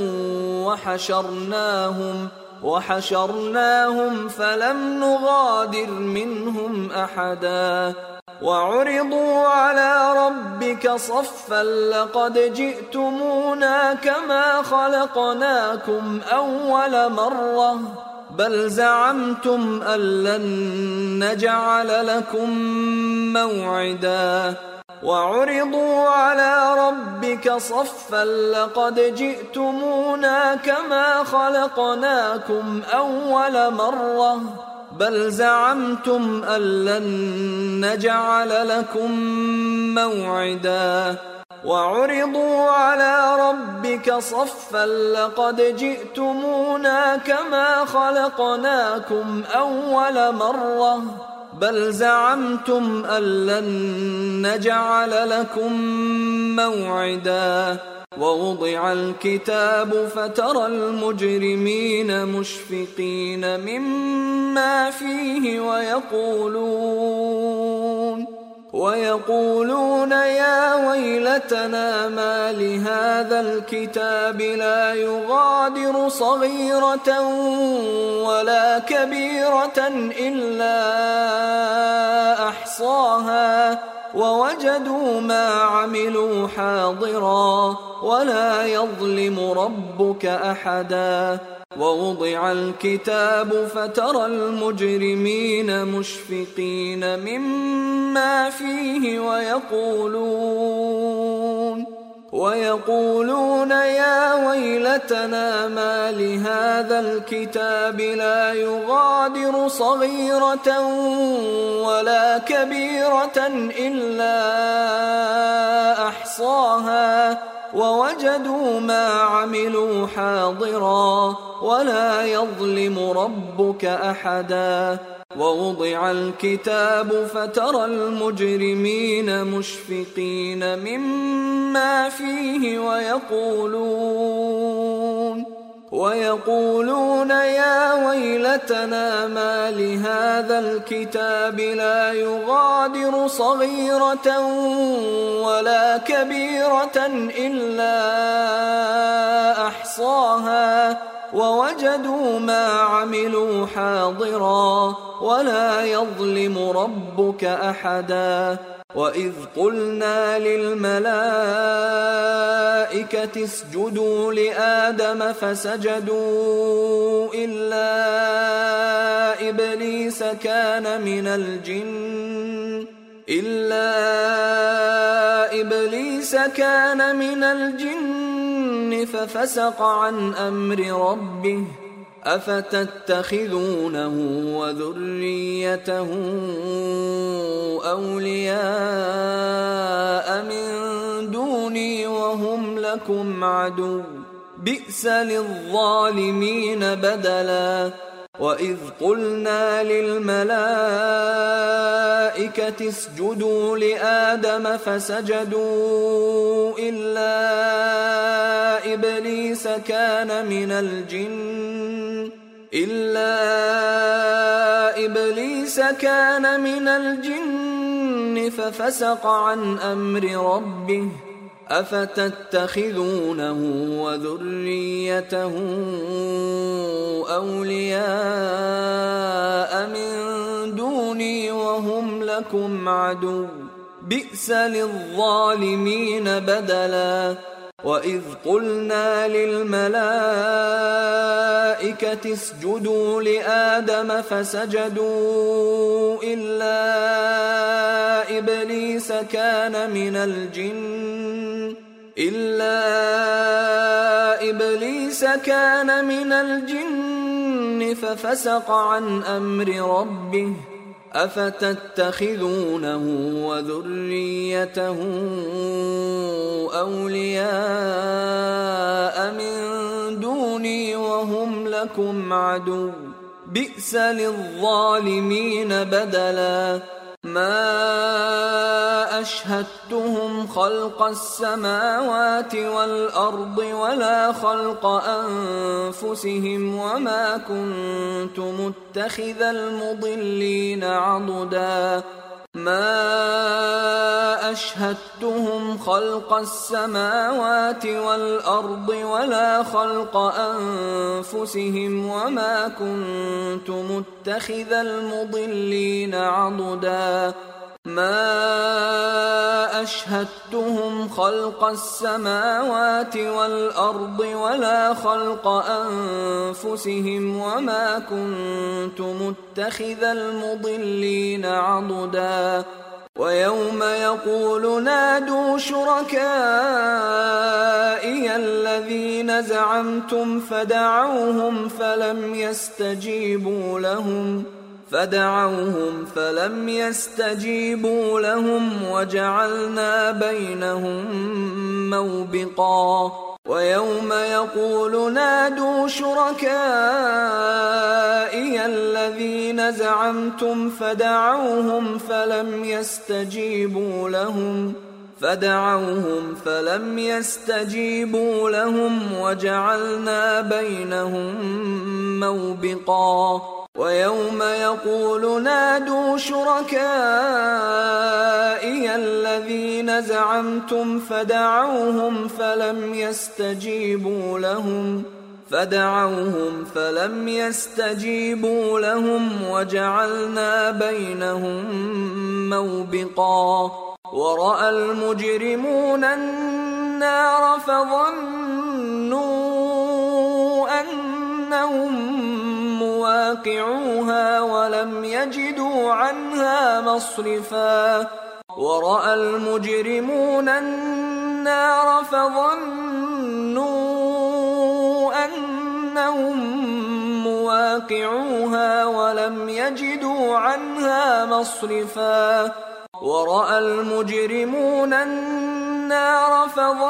وحشرناهم وحشرناهم فلم نغادر منهم أحدا وعرضوا على ربك صفا لقد جئتمونا كما خلقناكم أول مرة بل زعمتم أن لن نجعل لكم موعدا وعرضوا على ربك صفا لقد جئتمونا كما خلقناكم أول مرة بل زعمتم أن لن نجعل لكم موعدا وعرضوا على ربك صفا لقد جئتمونا كما خلقناكم أول مرة بل زعمتم أن لن نجعل لكم موعدا ووضع الكتاب فترى المجرمين مشفقين مما فيه ويقولون ويقولون يا ويلتنا ما لهذا الكتاب لا يغادر صغيرة ولا كبيرة إلا أحصاها ووجدوا ما عملوا حاضرا ولا يظلم ربك أحدا ووضع الكتاب فترى المجرمين مشفقين مما فيه ويقولون ويقولون يا ويلتنا ما لهذا الكتاب لا يغادر صغيرة ولا كبيرة إلا أحصاها ووجدوا ما عملوا حاضرا ولا يظلم ربك أحدا ووضع الكتاب فترى المجرمين مشفقين مما فيه ويقولون ويقولون يا ويلتنا ما لهذا الكتاب لا يغادر صغيرة ولا كبيرة إلا أحصاها ووجدوا ما عملوا حاضرا ولا يظلم ربك أحدا وإذ قلنا للملائكة الْمَلَائِكَةِ اسْجُدُوا لِآدَمَ فَسَجَدُوا إِلَّا إِبْلِيسَ كَانَ مِنَ الْجِنِّ إِلَّا إِبْلِيسَ كَانَ مِنَ الْجِنِّ فَفَسَقَ عَنْ أَمْرِ رَبِّهِ أَفَتَتَّخِذُونَهُ وَذُرِّيَّتَهُ أَوْلِيَاءَ مِن دُونِي وَهُمْ لَكُمْ عَدُوٌّ بِئْسَ لِلظَّالِمِينَ بَدَلًا وَإِذْ قُلْنَا لِلْمَلَائِكَةِ اسْجُدُوا لِآدَمَ فَسَجَدُوا إِلَّا إِبْلِيسَ كَانَ مِنَ الْجِنِّ إِلَّا إِبْلِيسَ كَانَ مِنَ الْجِنِّ فَفَسَقَ عَنْ أَمْرِ رَبِّهِ أَفَتَتَّخِذُونَهُ وَذُرِّيَّتَهُ أَوْلِيَاءَ مِن دُونِي وَهُمْ لَكُمْ عَدُوٌّ بِئْسَ لِلظَّالِمِينَ بَدَلًا وَإِذْ قُلْنَا لِلْمَلَائِكَةِ اسْجُدُوا لِآدَمَ فَسَجَدُوا إِلَّا إِبْلِيسَ كَانَ مِنَ الْجِنِّ إِلَّا إِبْلِيسَ كَانَ مِنَ الْجِنِّ فَفَسَقَ عَنْ أَمْرِ رَبِّهِ أَفَتَتَّخِذُونَهُ وَذُرِّيَّتَهُ أَوْلِيَاءَ مِن دُونِي وَهُمْ لَكُمْ عَدُوٌّ بِئْسَ لِلظَّالِمِينَ بَدَلًا مَا أَشْهَدتُّهُمْ خَلْقَ السَّمَاوَاتِ وَالْأَرْضِ وَلَا خَلْقَ أَنفُسِهِمْ وَمَا كُنتُ مُتَّخِذَ الْمُضِلِّينَ عَضُدًا مَا أَشْهَدتُّهُمْ خَلْقَ السَّمَاوَاتِ وَالْأَرْضِ وَلَا خَلْقَ أَنفُسِهِمْ وَمَا كُنتُ مُتَّخِذَ الْمُضِلِّينَ عَضُدًا مَا أَشْهَدتُّهُمْ خَلْقَ السَّمَاوَاتِ وَالْأَرْضِ وَلَا خَلْقَ أَنفُسِهِمْ وَمَا كُنتُ مُتَّخِذَ الْمُضِلِّينَ عَضُدًا وَيَوْمَ يَقُولُ نَادُوا شُرَكَائِيَ الَّذِينَ زَعَمْتُمْ فَدَعَوْهُمْ فَلَمْ يَسْتَجِيبُوا لَهُمْ فدعوهم فلم يستجيبوا لهم وجعلنا بينهم موبقا ويوم يقول نادوا شركائي الذين زعمتم فدعوهم فلم يستجيبوا لهم فدعوهم فلم يستجيبوا لهم وجعلنا بينهم موبقا ويوم يقول نادوا شركائي الذين زعمتم فدعوهم فلم يستجيبوا لهم فدعوهم فلم يستجيبوا لهم وجعلنا بينهم موبقا ورأى المجرمون النار فظنوا أنهم مواقعوها ولم يجدوا عنها مصرفا ورأى المجرمون النار فظنوا أنهم مواقعوها ولم يجدوا عنها مصرفا ورأى المجرمون النار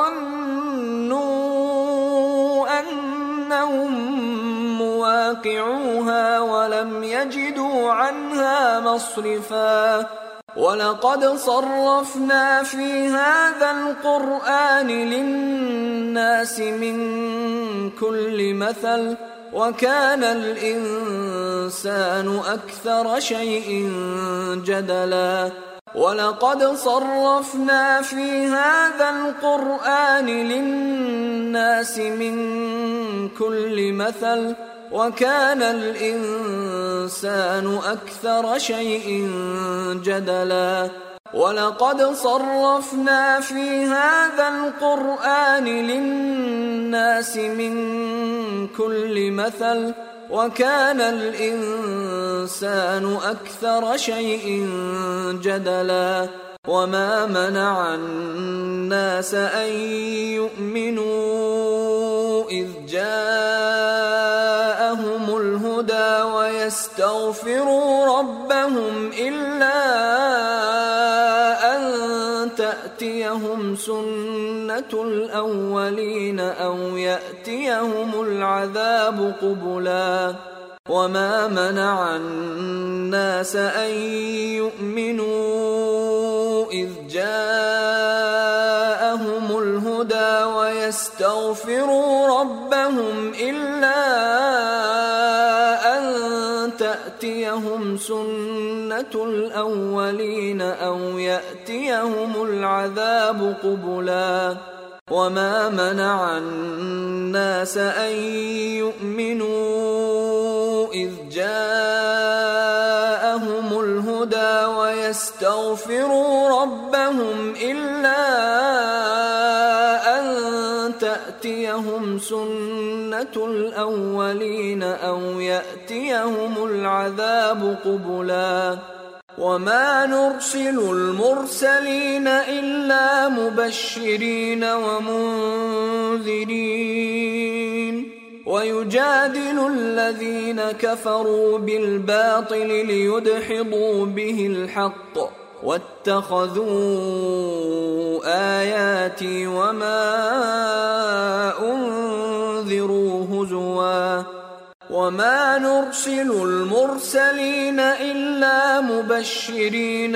فظنوا أنهم مواقعوها ولم يجدوا عنها مصرفا ولقد صرفنا في هذا القرآن للناس من كل مثل وكان الإنسان أكثر شيء جدلا ولقد صرفنا في هذا القرآن للناس من كل مثل وكان الإنسان أكثر شيء جدلا ولقد صرفنا في هذا القرآن للناس من كل مثل وكان الإنسان أكثر شيء جدلا وما منع الناس أن يؤمنوا إذ جاءهم الهدى ويستغفروا ربهم إلا أن تأتيهم سنة الأولين أو يأتيهم العذاب قبلا وما منع الناس أن يؤمنوا إذ جاءهم الهدى ويستغفروا ربهم إلا أن تأتيهم سنة الأولين أو يأتيهم العذاب قبلا وما منع الناس أن يؤمنوا إذ جاءهم الهدى ويستغفروا ربهم إلا أن تأتيهم سنة الأولين أو يأتيهم العذاب قبلا وما نرسل المرسلين إلا مبشرين ومنذرين ويجادل الذين كفروا بالباطل ليدحضوا به الحق واتخذوا آياتي وما أنذروا هزوا وما نرسل المرسلين إلا مبشرين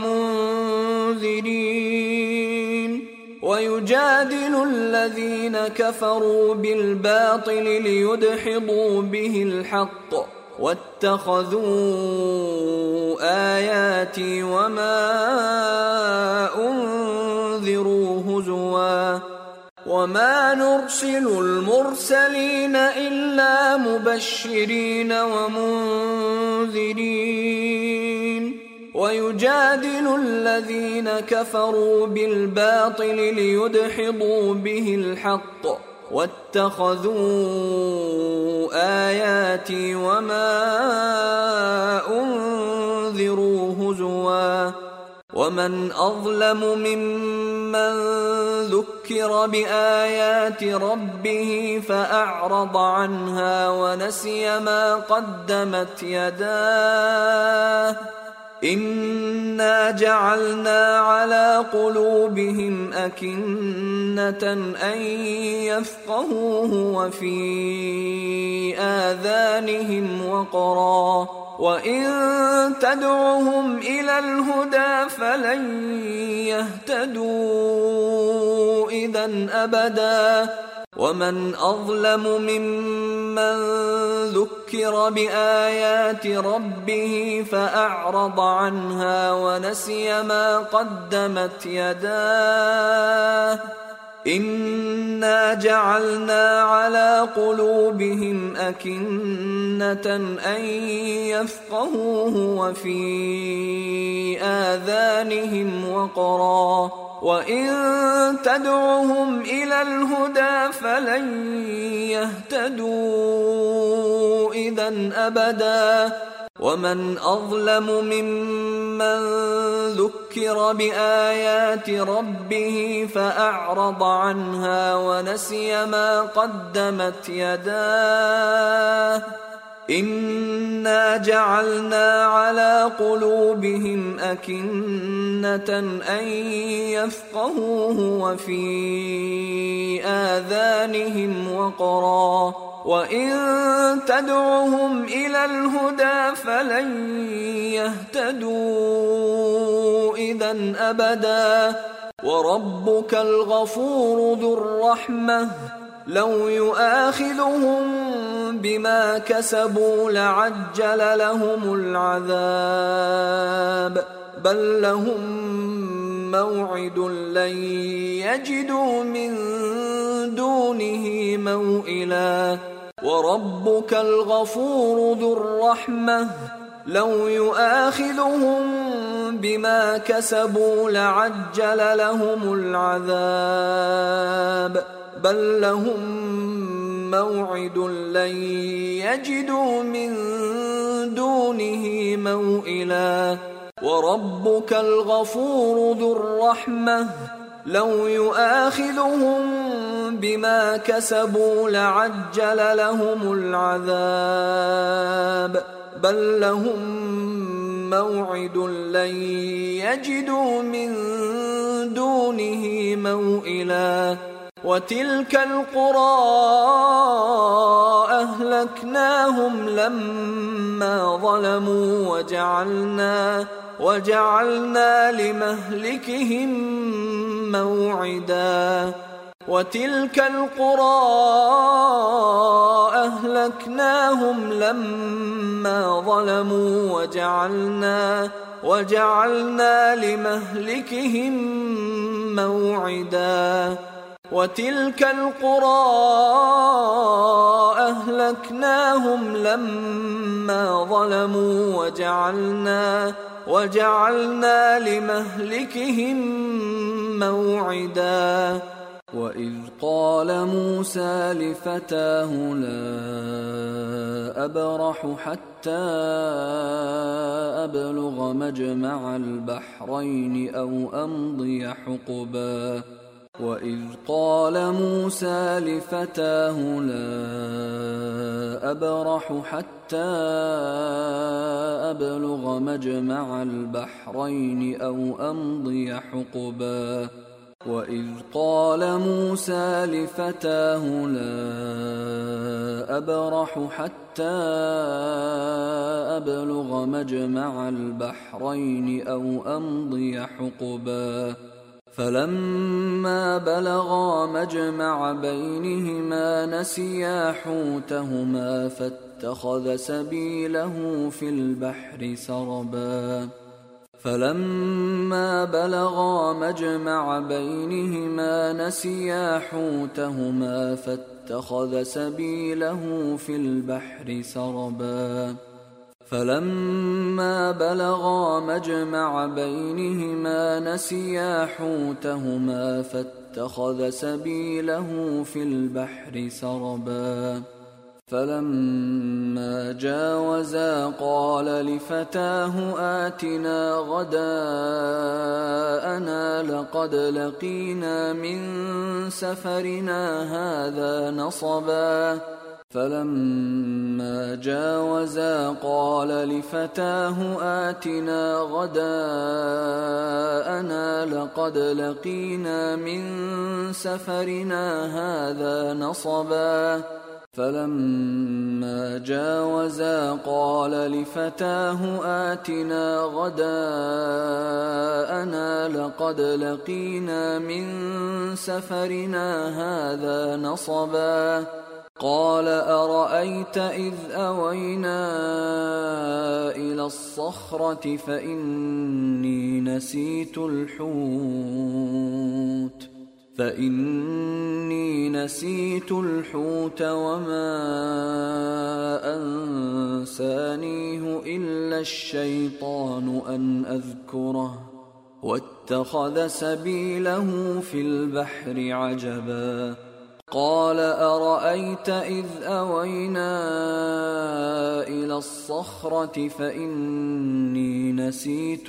ومنذرين ويجادل الذين كفروا بالباطل ليدحضوا به الحق واتخذوا آياتي وما أنذروا هزوا وما نرسل المرسلين إلا مبشرين ومنذرين ويجادل الذين كفروا بالباطل ليدحضوا به الحق واتخذوا آياتي وما أنذروا هزوا ومن أظلم ممن ذكر بآيات ربه فأعرض عنها ونسي ما قدمت يداه إنا جعلنا على قلوبهم أكنة أن يفقهوه وفي آذانهم وقرا وإن تدعهم إلى الهدى فلن يهتدوا إذا أبدا ومن أظلم ممن ذكر بآيات ربه فأعرض عنها ونسي ما قدمت يداه إنا جعلنا على قلوبهم أكنة أن يفقهوه وفي آذانهم وقرا وإن تدعهم إلى الهدى فلن يهتدوا إذا أبدا ومن أظلم ممن ذكر بآيات ربه فأعرض عنها ونسي ما قدمت يداه إنا جعلنا على قلوبهم أكنة أن يفقهوه وفي آذانهم وقرا وإن تدعهم إلى الهدى فلن يهتدوا إذا أبدا وربك الغفور ذو الرحمة لو يؤاخذهم بما كسبوا لعجل لهم العذاب بل لهم موعد لن يجدوا من دونه موئلا وربك الغفور ذو الرحمة لو يؤاخذهم بما كسبوا لعجل لهم العذاب بل لهم موعد لن يجدوا من دونه موئلا وربك الغفور ذو الرحمة لو يؤاخذهم بما كسبوا لعجل لهم العذاب بل لهم موعد لن يجدوا من دونه موئلا وتلك القرى أهلكناهم لما ظلموا وجعلنا وجعلنا لمهلكهم موعدا وتلك القرى أهلكناهم لما ظلموا وجعلنا وجعلنا لمهلكهم موعدا وتلك القرى أهلكناهم لما ظلموا وجعلنا وجعلنا لمهلكهم موعدا وإذ قال موسى لفتاه لا أبرح حتى أبلغ مجمع البحرين أو أمضي حقبا وإذ قال موسى لفتاه لا أبرح حتى أبلغ مجمع البحرين أو أمضي حقبا وإذ قال موسى لفتاه لا أبرح حتى أبلغ مجمع البحرين أو أمضي حقبا فلما بلغا مجمع بينهما نسيا حوتهما فاتخذ سبيله في البحر سربا فلما بلغا مجمع بينهما نسيا حوتهما فاتخذ سبيله في البحر سربا فلما بلغا مجمع بينهما نسيا حوتهما فاتخذ سبيله في البحر سربا فلما جاوزا قال لفتاه آتنا غداءنا لقد لقينا من سفرنا هذا نصبا فلما جاوزا قال لفتاه آتنا غداءنا لقد لقينا من سفرنا هذا نصبا فلما جاوزا قال لفتاه آتنا غداءنا لقد لقينا من سفرنا هذا نصبا قال أرأيت إذ أوينا إلى الصخرة فإني نسيت الحوت فإني نسيت الحوت وما أنسانيه إلا الشيطان أن أذكره واتخذ سبيله في البحر عجبا قال أرأيت إذ أوينا إلى الصخرة فإني نسيت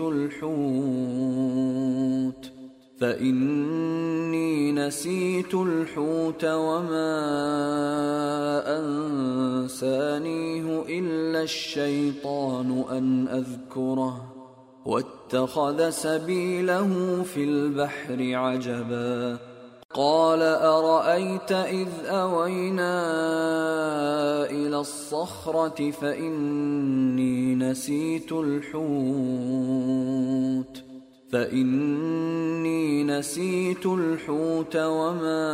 الحوت فإني نسيت الحوت وما أنسانيه إلا الشيطان أن أذكره واتخذ سبيله في البحر عجبا قال أرأيت إذ أوينا إلى الصخرة فإني نسيت الحوت فإني نسيت الحوت وما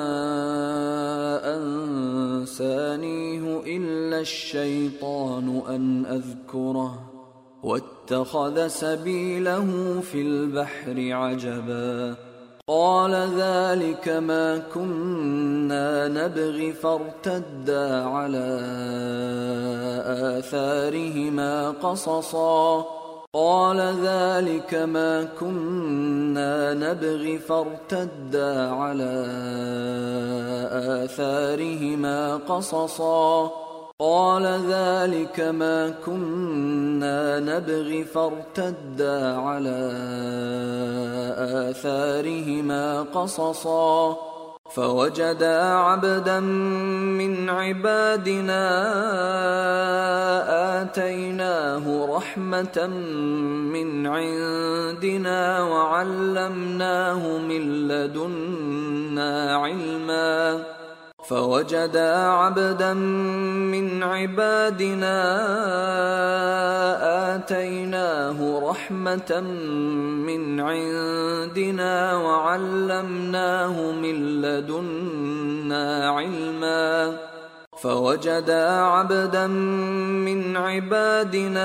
أنسانيه إلا الشيطان أن أذكره واتخذ سبيله في البحر عجبا قال ذلك ما كنا نبغي فارتدا على آثارهما قصصا قال ذلك ما كنا نبغي فارتدا على آثارهما قصصا قال ذلك ما كنا نبغي فارتدا على آثارهما قصصا فوجدا عبدا من عبادنا آتيناه رحمة من عندنا وعلمناه من لدنا علما فوجدا عبدا من عبادنا آتيناه رحمة من عندنا وعلمناه من لدنا علما فوجدا عبدا من عبادنا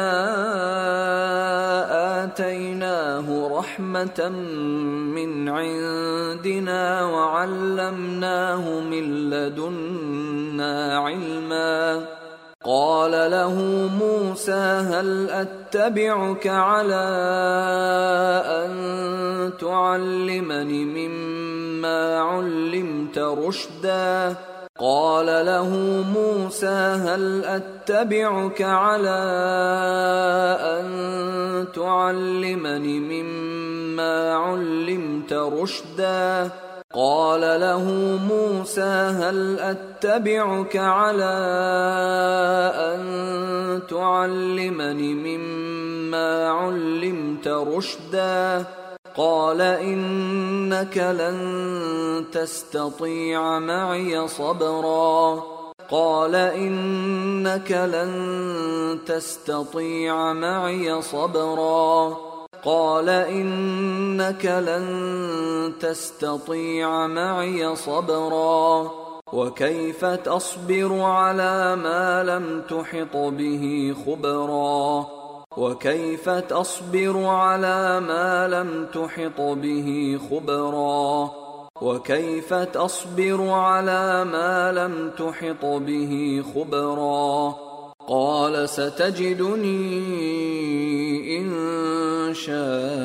آتيناه رحمة من عندنا وعلمناه من لدنا علما قال له موسى هل أتبعك على أن تعلمني مما علمت رشدا قال له موسى هل أتبعك على أن تعلمني مما علمت رشدا قال له موسى هل أتبعك على أن تعلمني مما علمت رشدا قال إنك لن تستطيع معي صبرا قال إنك لن تستطيع معي صبرا قال إنك لن تستطيع معي صبرا وكيف تصبر على ما لم تحط به خبرا وكيف تصبر على ما لم تحط به خبرا وكيف تصبر على ما لم تحط به خبرا قال ستجدني إن شاء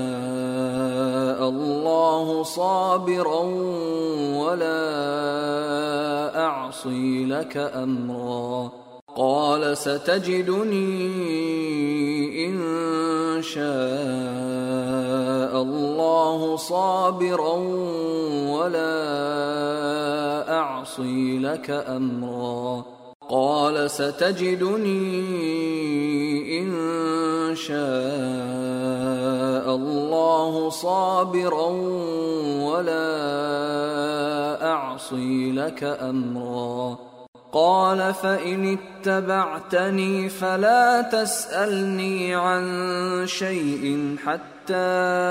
الله صابرا ولا أعصي لك أمرا قال ستجدني إن شاء الله صابرا ولا أعصي لك أمرا قال ستجدني إن شاء الله صابرا ولا أعصي لك أمرا قال فإن اتبعتني فلا تسألني عن شيء حتى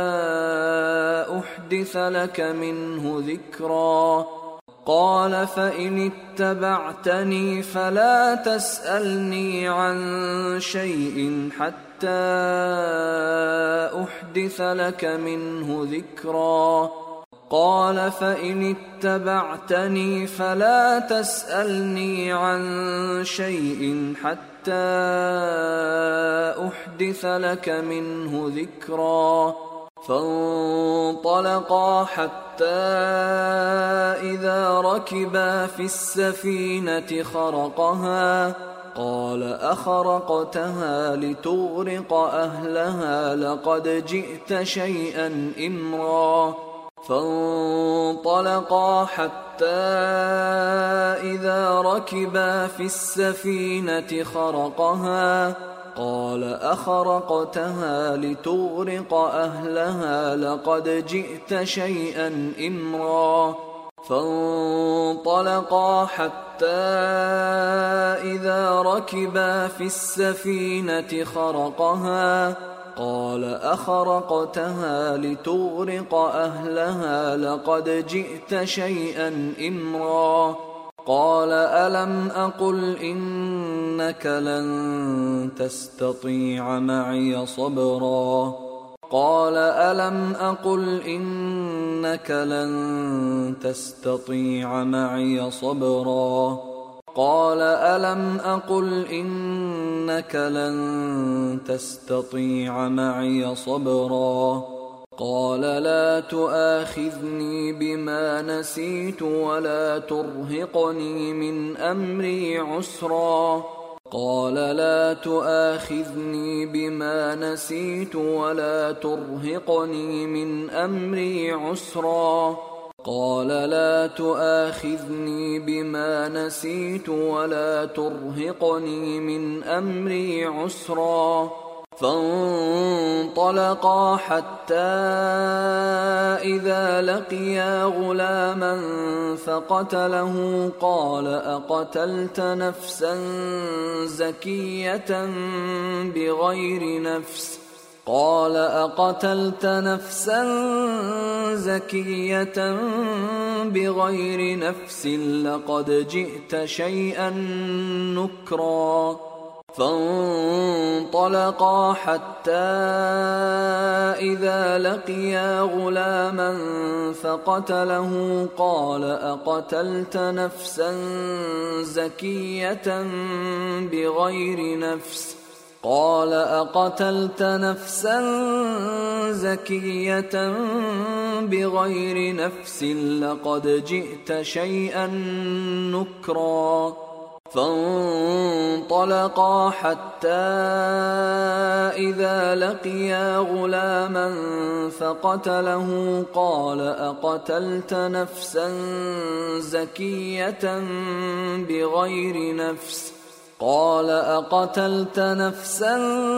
أحدث لك منه ذكرا قال فإن اتبعتني فلا تسألني عن شيء حتى أحدث لك منه ذكرا قال فإن اتبعتني فلا تسألني عن شيء حتى أحدث لك منه ذكرا فانطلقا حتى إذا ركبا في السفينة خرقها قال أخرقتها لتغرق أهلها لقد جئت شيئا إمرا فانطلقا حتى إذا ركبا في السفينة خرقها قال أخرقتها لتغرق أهلها لقد جئت شيئا إمرا فانطلقا حتى إذا ركبا في السفينة خرقها قال أخرقتها لتغرق أهلها لقد جئت شيئا إمرا قال ألم أقل إنك لن تستطيع معي صبرا قال ألم أقل إنك لن تستطيع معي صبرا قال ألم أقل إنك لن تستطيع معي صبرا قال لا تؤاخذني بما نسيت ولا ترهقني من أمري عسرا قال لا تؤاخذني بما نسيت ولا ترهقني من أمري عسرا قال لا تؤاخذني بما نسيت ولا ترهقني من أمري عسرا فانطلقا حتى إذا لقيا غلاما فقتله قال أقتلت نفسا زكية بغير نفس قال أقتلت نفسا زكية بغير نفس لقد جئت شيئا نكرا فانطلقا حتى إذا لقيا غلاما فقتله قال أقتلت نفسا زكية بغير نفس قال أقتلت نفسا زكية بغير نفس لقد جئت شيئا نكرا فانطلقا حتى إذا لقيا غلاما فقتله قال أقتلت نفسا زكية بغير نفس قال أقتلت نفسا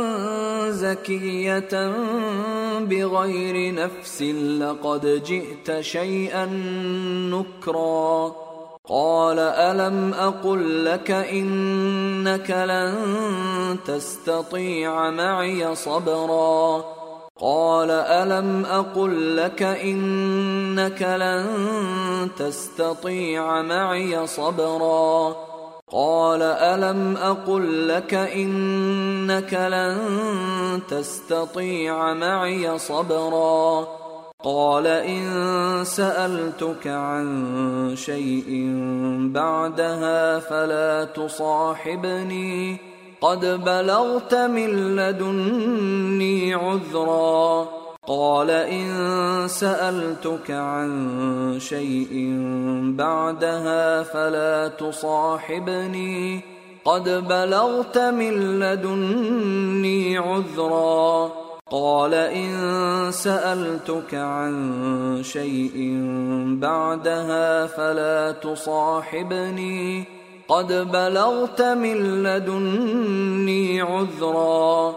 زكية بغير نفس لقد جئت شيئا نكرا قال ألم أقل لك إنك لن تستطيع معي صبرا قال ألم أقل لك إنك لن تستطيع معي صبرا قال ألم أقل لك إنك لن تستطيع معي صبرا قال إن سألتك عن شيء بعدها فلا تصاحبني قد بلغت من لدني عذرا قال إن سألتك عن شيء بعدها فلا تصاحبني قد بلغت من لدني عذرا قال إن سألتك عن شيء بعدها فلا تصاحبني قد بلغت من لدني عذرا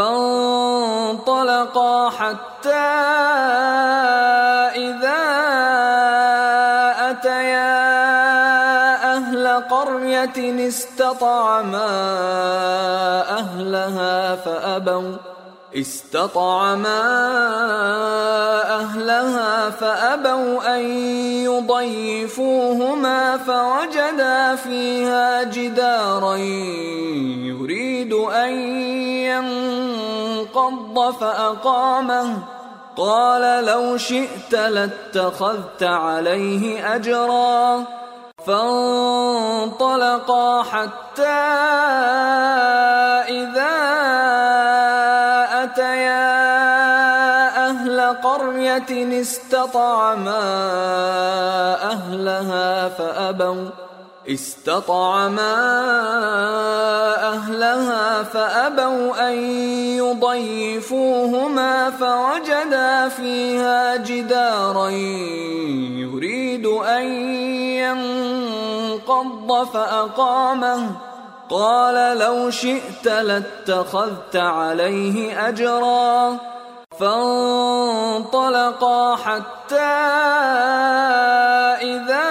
فانطلقا حتى إذا أتيا أهل قرية استطعما أهلها فأبوا استطعما أهلها فأبوا أن يضيفوهما فوجدا فيها جدارا يريد أن ينقض فأقامه قال لو شئت لاتخذت عليه أجرا فانطلقا حتى إذا أتيا أهل قرية استطعما أهلها فأبوا استطعما أهلها فأبوا أن يضيفوهما فوجدا فيها جدارا يريد أن ينقض فأقامه قال لو شئت لاتخذت عليه أجرا فانطلقا حتى إذا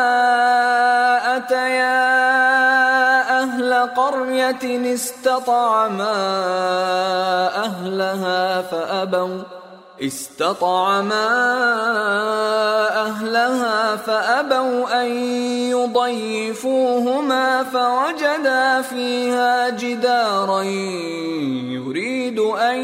أتيا أهل قرية استطعما أهلها فأبوا استطعما أهلها فأبوا أن يضيفوهما فوجدا فيها جدارا يريد أن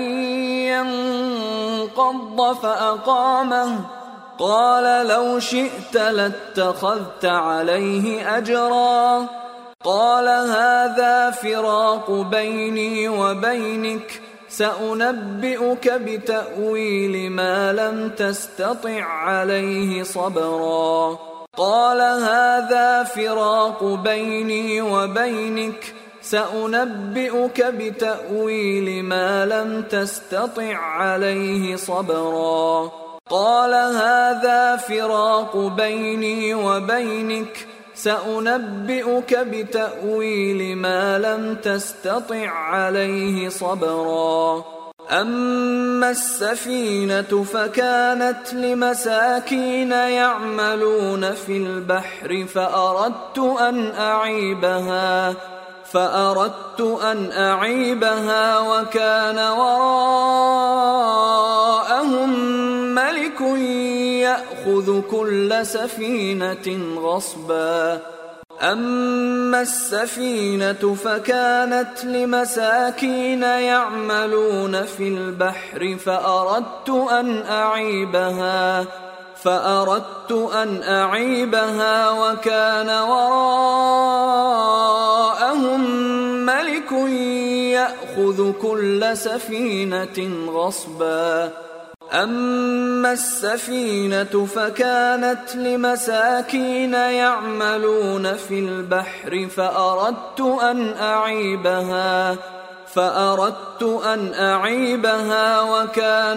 ينقض فأقامه قال لو شئت لاتخذت عليه أجرا قال هذا فراق بيني وبينك سأنبئك بتأويل ما لم تستطع عليه صبرا قال هذا فراق بيني وبينك سأنبئك بتأويل ما لم تستطع عليه صبرا قال هذا فراق بيني وبينك سأنبئك بتأويل ما لم تستطع عليه صبرا أما السفينة فكانت لمساكين يعملون في البحر فأردت أن أعيبها فأردت أن أعيبها وكان وراءهم ملك يأخذ كل سفينة غصبا أما السفينة فكانت لمساكين يعملون في البحر فأردت أن أعيبها فأردت أن أعيبها وكان وراءهم ملك يأخذ كل سفينة غصبا أما السفينة فكانت لمساكين يعملون في البحر فأردت أن أعيبها فأردت أن أعيبها وكان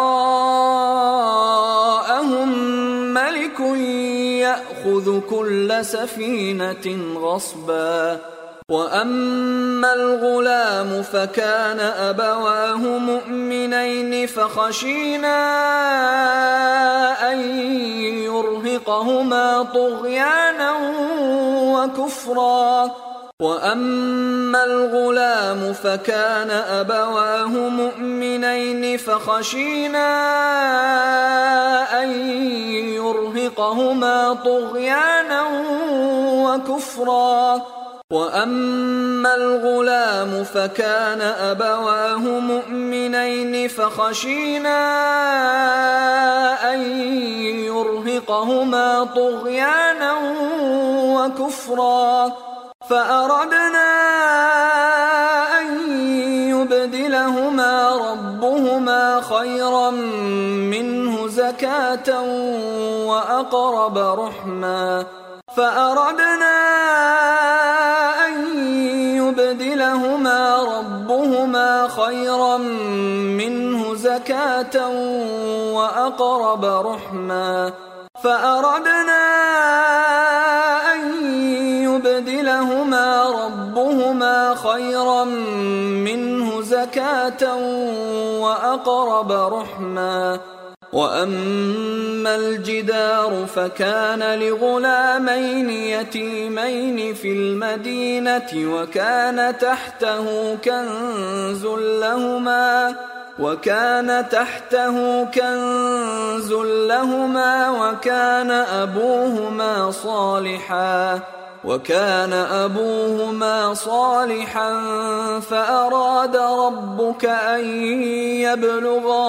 وراءهم ملك يأخذ كل سفينة غصبا وأما الغلام فكان أبواه مؤمنين فخشينا أن يرهقهما طغيانا وكفرا وأما الغلام فكان أبواه مؤمنين فخشينا أن يرهقهما طغيانا وكفرا وأما الغلام فكان أبواه مؤمنين فخشينا أن يرهقهما طغيانا وكفرا فأردنا أن يبدلهما ربهما خيرا منه زكاة وأقرب رحما فأردنا أن يبدلهما ربهما خيرا منه زكاة وأقرب رحما فأردنا أن يبدلهما ربهما خيرا منه زكاة وأقرب رحما وأما الجدار فكان لغلامين يتيمين في المدينة وكان تحته كنز لهما وكان تحته كنز لهما وكان أبوهما صالحا وكان أبوهما صالحا فأراد ربك أن يبلغا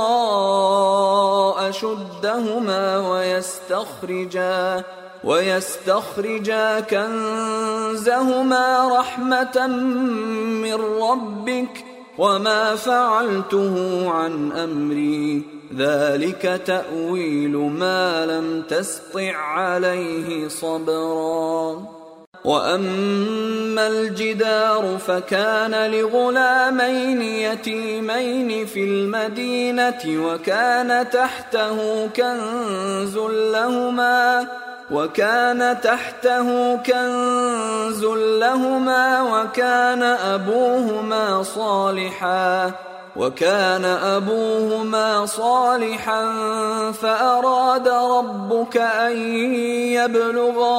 أشدهما ويستخرجا ويستخرجا كنزهما رحمة من ربك وما فعلته عن أمري ذلك تأويل ما لم تسطع عليه صبرا وأما الجدار فكان لغلامين يتيمين في المدينة وكان تحته كنز لهما وكان تحته كنز لهما وكان أبوهما صالحا وكان أبوهما صالحا فأراد ربك أن يبلغا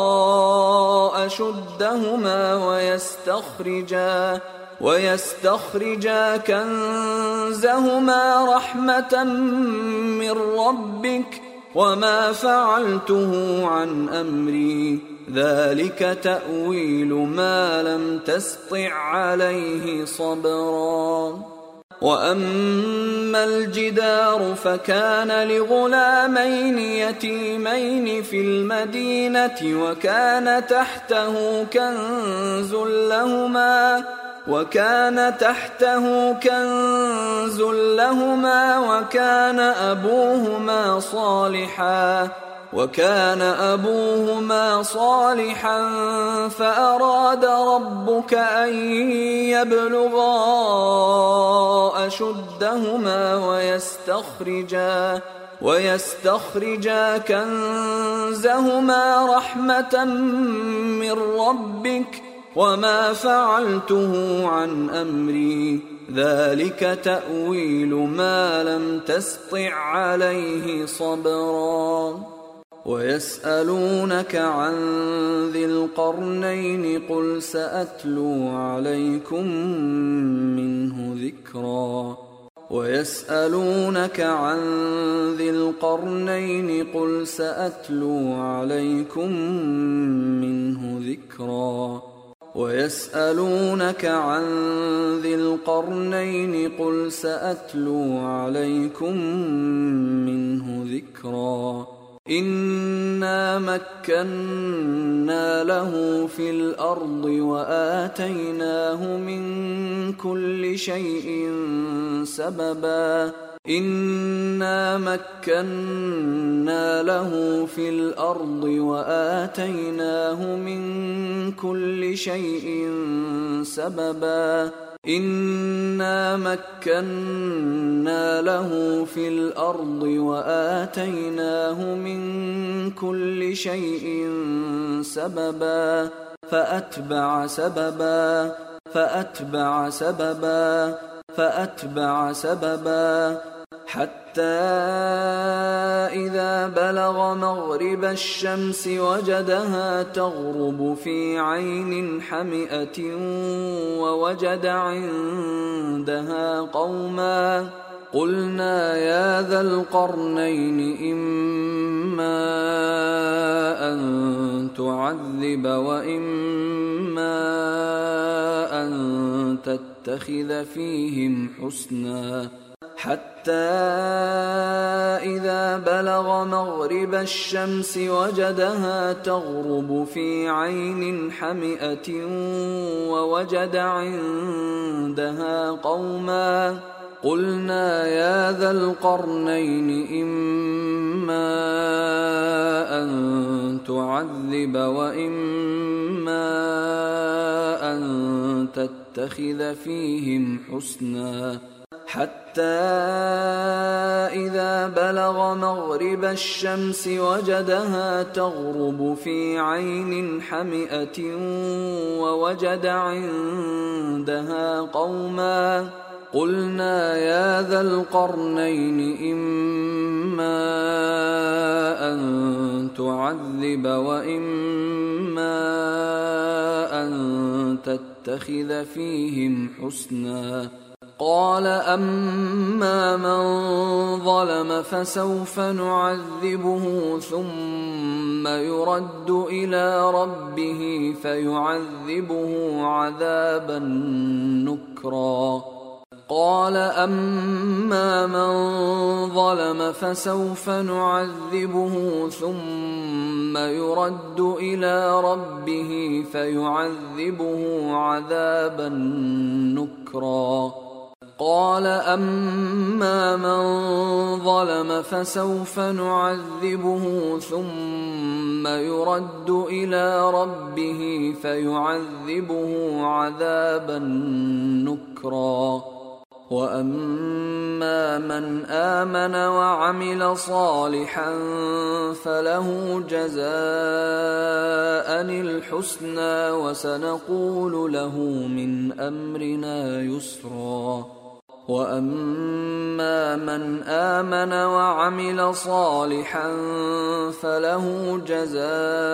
أشدهما ويستخرجا ويستخرجا كنزهما رحمة من ربك وما فعلته عن أمري ذلك تأويل ما لم تسطع عليه صبرا وأما الجدار فكان لغلامين يتيمين في المدينة وكان تحته كنز لهما وكان تحته كنز لهما وكان أبوهما صالحا وكان أبوهما صالحا فأراد ربك أن يبلغا أشدهما ويستخرجا ويستخرجا كنزهما رحمة من ربك وما فعلته عن أمري ذلك تأويل ما لم تسطع عليه صبرا ويسألونك عن ذي القرنين قل سأتلو عليكم منه ذكرا ويسألونك عن ذي القرنين قل سأتلو عليكم منه ذكرا ويسألونك عن ذي القرنين قل سأتلو عليكم منه ذكرا إنا مكنا له في الأرض وآتيناه من كل شيء سببا إنا مكنا له في الأرض وآتيناه من كل شيء سببا إنا مكنا له في الأرض وآتيناه من كل شيء سببا فأتبع سببا فأتبع سببا فأتبع سببا حتى إذا بلغ مغرب الشمس وجدها تغرب في عين حمئة ووجد عندها قوما قلنا يا ذا القرنين إما أن تعذب وإما أن تتخذ فيهم حسنا حتى إذا بلغ مغرب الشمس وجدها تغرب في عين حمئة ووجد عندها قوما قلنا يا ذا القرنين إما أن تعذب وإما أن تتخذ فيهم حسنا حتى إذا بلغ مغرب الشمس وجدها تغرب في عين حمئة ووجد عندها قوما قلنا يا ذا القرنين إما أن تعذب وإما أن تتخذ فيهم حسنا قال أما من ظلم فسوف نعذبه ثم يرد إلى ربه فيعذبه عذابا نكرا قال أما من ظلم فسوف نعذبه ثم يرد إلى ربه فيعذبه عذابا نكرا قال أما من ظلم فسوف نعذبه ثم يرد إلى ربه فيعذبه عذابا نكرا وأما من آمن وعمل صالحا فله جزاء الحسنى وسنقول له من أمرنا يسرا وأما من آمن وعمل صالحا فله جزاء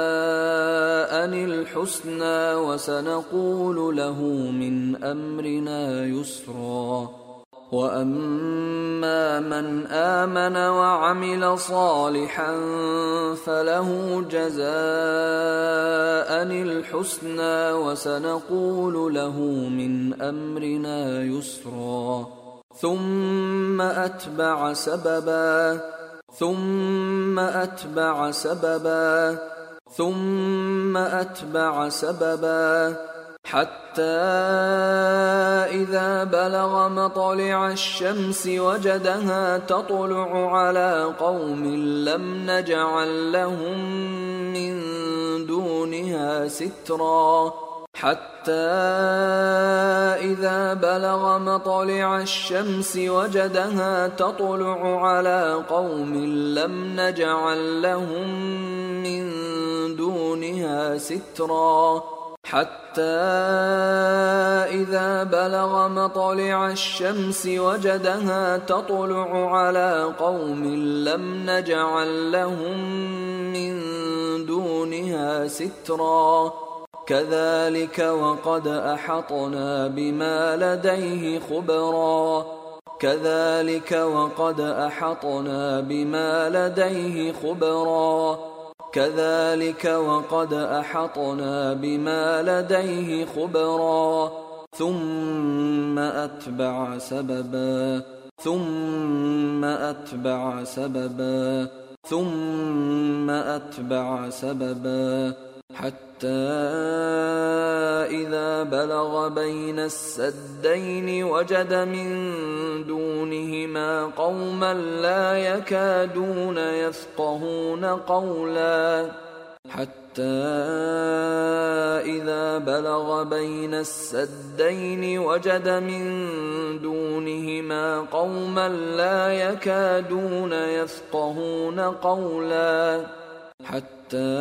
الحسنى وسنقول له من أمرنا يسرا وأما من آمن وعمل صالحا فله جزاء الحسنى وسنقول له من أمرنا يسرا ثم أتبع سببا ثم أتبع سببا ثم أتبع سببا حتى إذا بلغ مطلع الشمس وجدها تطلع على قوم لم نجعل لهم من دونها سترا حتى إذا بلغ مطلع الشمس وجدها تطلع على قوم لم نجعل لهم من دونها سترا حتى إذا بلغ مطلع الشمس وجدها تطلع على قوم لم نجعل لهم من دونها سترا كذلك وقد أحطنا بما لديه خبرا كذلك وقد أحطنا بما لديه خبرا كذلك وقد أحطنا بما لديه خبرا ثم أتبع سببا ثم أتبع سببا ثم أتبع سببا حتى إذا بلغ بين السدين وجد من دونهما قوما لا يكادون يفقهون قولا حتى إذا بلغ بين السدين وجد من دونهما قوما لا يكادون يفقهون قولا حتى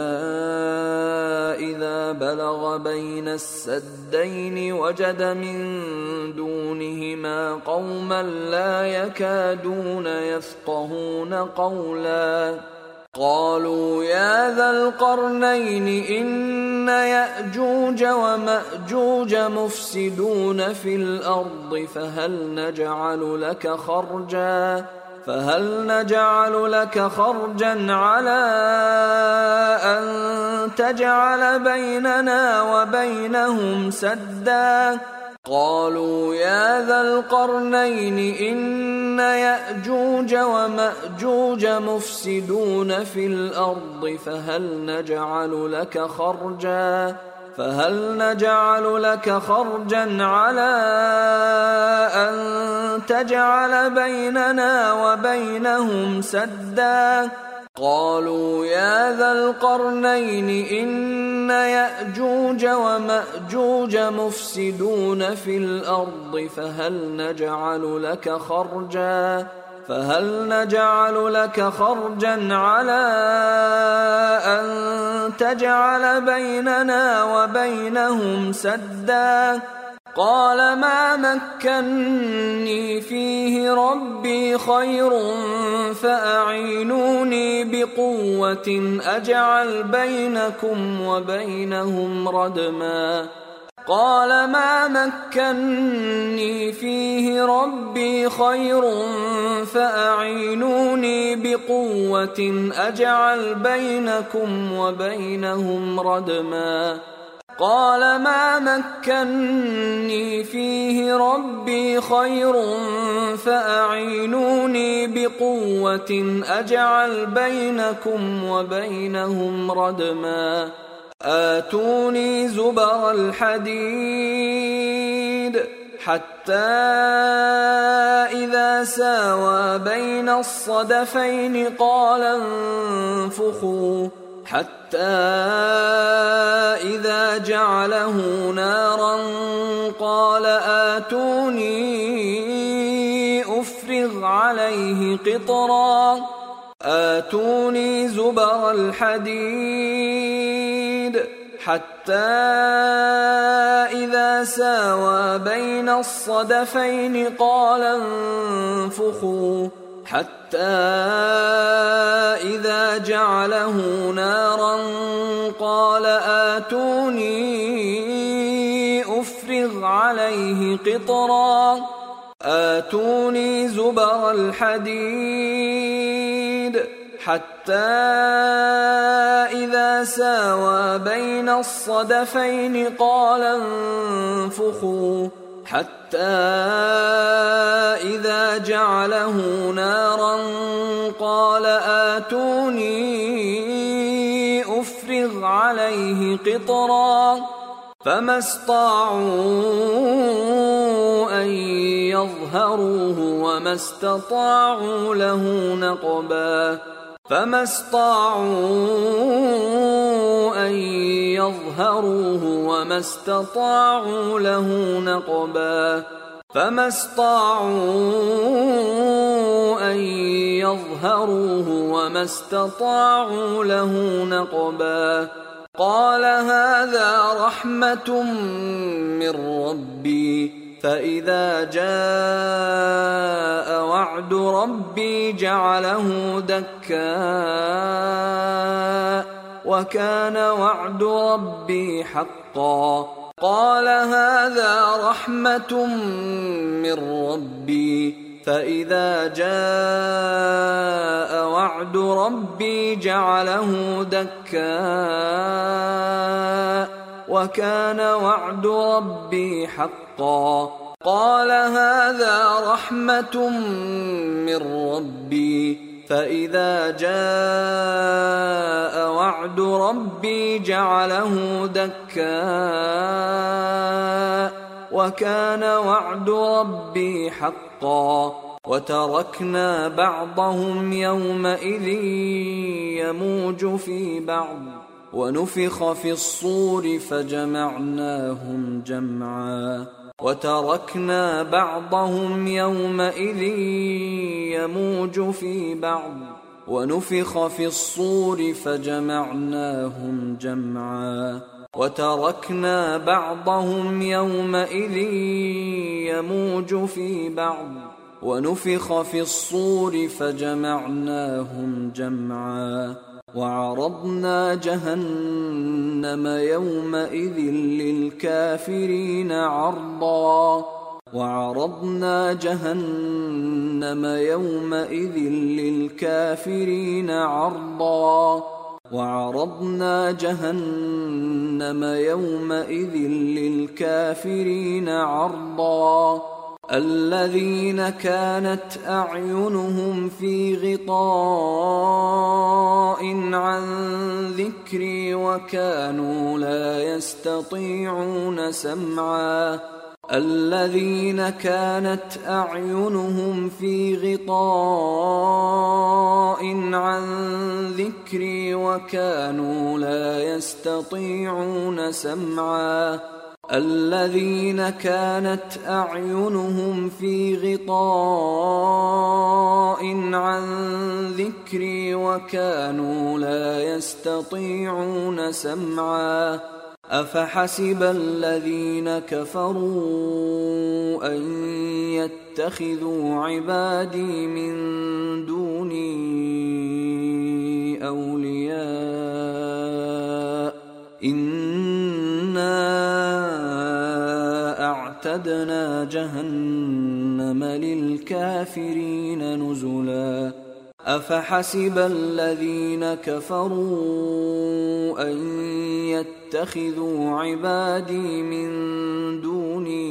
إذا بلغ بين السدين وجد من دونهما قوما لا يكادون يفقهون قولا قالوا يا ذا القرنين إن يأجوج ومأجوج مفسدون في الأرض فهل نجعل لك خرجا فهل نجعل لك خرجا على أن تجعل بيننا وبينهم سدا قالوا يا ذا القرنين إن يأجوج ومأجوج مفسدون في الأرض فهل نجعل لك خرجا فهل نجعل لك خرجا على أن تجعل بيننا وبينهم سدا قالوا يا ذا القرنين إن يأجوج ومأجوج مفسدون في الأرض فهل نجعل لك خرجا فهل نجعل لك خرجا على أن تجعل بيننا وبينهم سدا قال ما مكني فيه ربي خير فأعينوني بقوة أجعل بينكم وبينهم ردما قال ما مكني فيه ربي خير فأعينوني بقوة أجعل بينكم وبينهم ردما قال ما مكني فيه ربي خير فأعينوني بقوة أجعل بينكم وبينهم ردما آتوني زبر الحديد حتى إذا ساوى بين الصدفين قال انفخوا حتى إذا جعله نارا قال آتوني أفرغ عليه قطرا آتوني زبر الحديد حتى إذا ساوى بين الصدفين قال انفخوا حتى إذا جعله نارا قال آتوني أفرغ عليه قطرا آتوني زبر الحديد حتى إذا ساوى بين الصدفين قال انفخوا حتى إذا جعله نارا قال آتوني أفرغ عليه قطرا فما استطاعوا أن يظهروه وما استطاعوا له نقبا فما استطاعوا أن يظهروه وما استطاعوا له نقبا فما استطاعوا أن يظهروه وما استطاعوا له نقبا قال هذا رحمة من ربي فإذا جاء وعد ربي جعله دكا وكان وعد ربي حقا قال هذا رحمة من ربي فإذا جاء وعد ربي جعله دكا وكان وعد ربي حقا قال هذا رحمة من ربي فإذا جاء وعد ربي جعله دكا وكان وعد ربي حقا وتركنا بعضهم يومئذ يموج في بعض ونفخ في الصور فجمعناهم جمعا وتركنا بعضهم يومئذ يموج في بعض ونفخ في الصور فجمعناهم جمعا وتركنا بعضهم يومئذ يموج في بعض ونفخ في الصور فجمعناهم جمعا وعرضنا جهنم يومئذ للكافرين عرضا وعرضنا جهنم يومئذ للكافرين عرضا وعرضنا جهنم يومئذ للكافرين عرضا الذين كانت أعينهم في غطاء عن ذكري وكانوا لا يستطيعون سمعا الذين كانت أعينهم في غطاء عن ذكري وكانوا لا يستطيعون سمعا الذين كانت أعينهم في غطاء عن ذكري وكانوا لا يستطيعون سمعا أفحسب الذين كفروا أن يتخذوا عبادي من دوني أولياء إنا أعتدنا جهنم للكافرين نزلا أفحسب الذين كفروا أن يتخذوا عبادي من دوني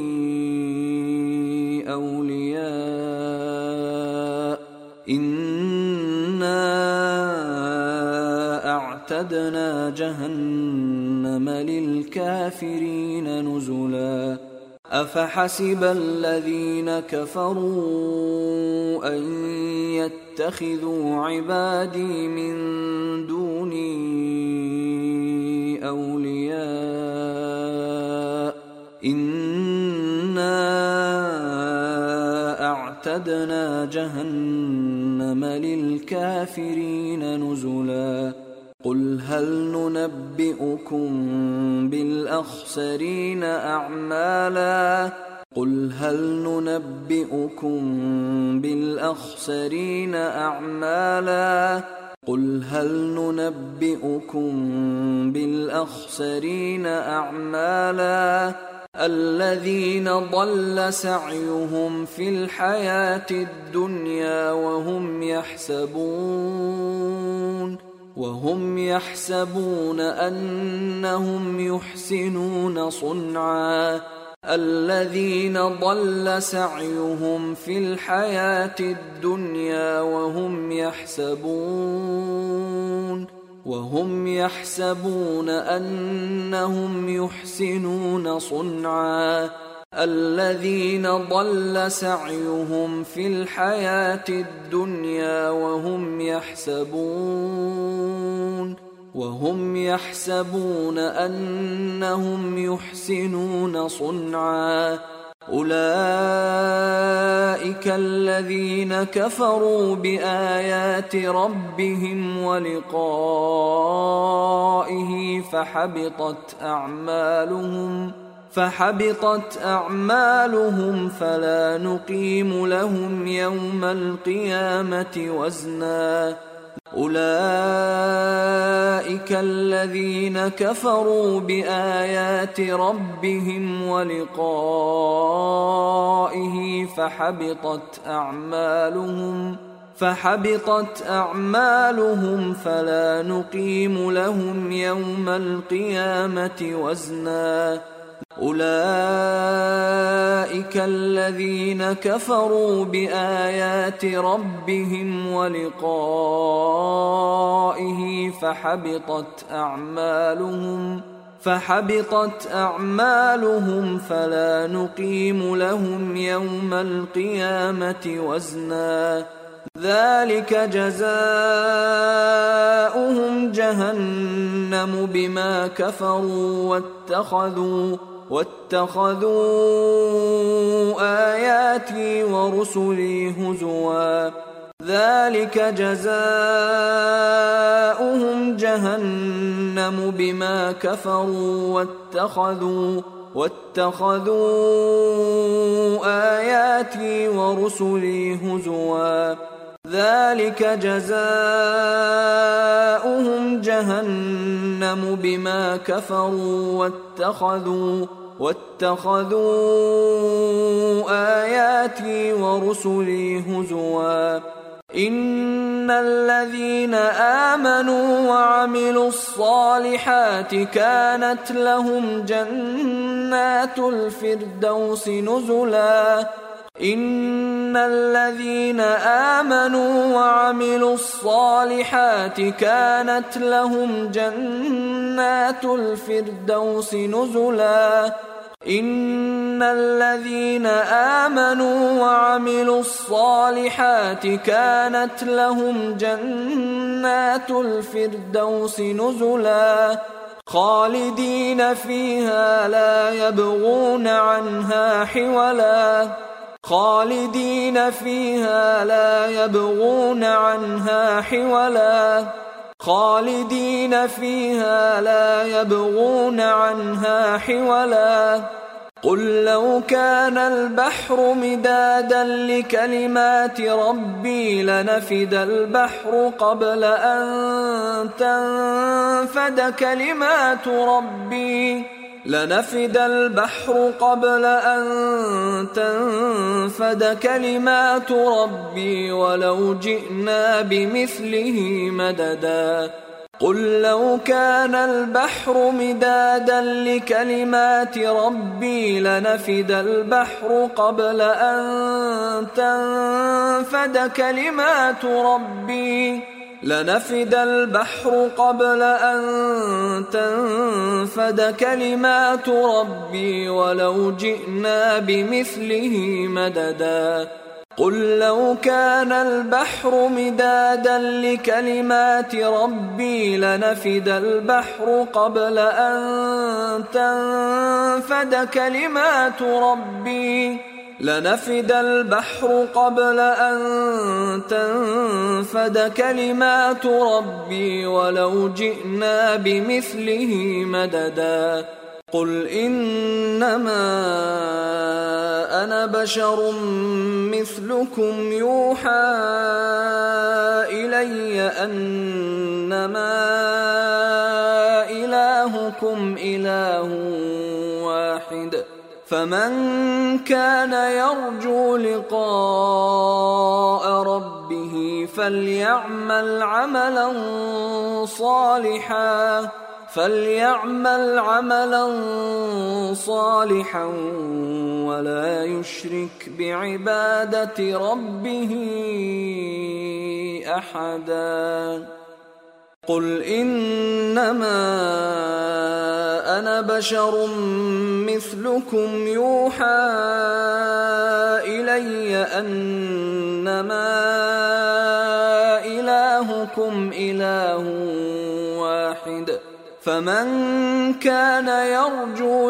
أولياء إنا أعتدنا جهنم للكافرين نزلا أفحسب الذين كفروا أن يتخذوا عبادي من دوني أولياء إنا أعتدنا جهنم للكافرين نزلا قل هل ننبئكم بالأخسرين أعمالا قل هل ننبئكم بالأخسرين أعمالا قل هل ننبئكم بالأخسرين أعمالا الذين ضل سعيهم في الحياة الدنيا وهم يحسبون وهم يحسبون أنهم يحسنون صنعا الذين ضل سعيهم في الحياة الدنيا وهم يحسبون وهم يحسبون أنهم يحسنون صنعا الذين ضل سعيهم في الحياة الدنيا وهم يحسبون وهم يحسبون أنهم يحسنون صنعا أولئك الذين كفروا بآيات ربهم ولقائه فحبطت أعمالهم فحبطت أعمالهم فلا نقيم لهم يوم القيامة وزنا أولئك الذين كفروا بآيات ربهم ولقائه فحبطت أعمالهم فحبطت أعمالهم فلا نقيم لهم يوم القيامة وزنا أولئك الذين كفروا بآيات ربهم ولقائه فحبطت أعمالهم فحبطت أعمالهم فلا نقيم لهم يوم القيامة وزنا ذلك جزاؤهم جهنم بما كفروا واتخذوا واتخذوا آياتي ورسلي هزوا ذلك جزاؤهم جهنم بما كفروا واتخذوا واتخذوا آياتي ورسلي هزوا ذلك جزاؤهم جهنم بما كفروا واتخذوا واتخذوا آياتي ورسلي هزوا إن الذين آمنوا وعملوا الصالحات كانت لهم جنات الفردوس نزلا إن الذين آمنوا وعملوا الصالحات كانت لهم جنات الفردوس نزلا إن الذين آمنوا وعملوا الصالحات كانت لهم جنات الفردوس نزلا خالدين فيها لا يبغون عنها حولا خالدين فيها لا يبغون عنها حولا خالدين فيها لا يبغون عنها حولا قل لو كان البحر مدادا لكلمات ربي لنفد البحر قبل أن تنفد كلمات ربي لنفد البحر قبل أن تنفد كلمات ربي ولو جئنا بمثله مددا قل لو كان البحر مدادا لكلمات ربي لنفد البحر قبل أن تنفد كلمات ربي لنفد البحر قبل أن تنفد كلمات ربي ولو جئنا بمثله مددا قل لو كان البحر مدادا لكلمات ربي لنفد البحر قبل أن تنفد كلمات ربي لنفد البحر قبل أن تنفد كلمات ربي ولو جئنا بمثله مددا قل إنما أنا بشر مثلكم يوحى إلي أنما إلهكم إله واحد فمن كان يرجو لقاء ربه فليعمل عملا صالحا فليعمل عملا صالحا ولا يشرك بعبادة ربه أحدا قل إنما أنا بشر مثلكم يوحى إلي أنما إلهكم إله واحد فمن كان يرجو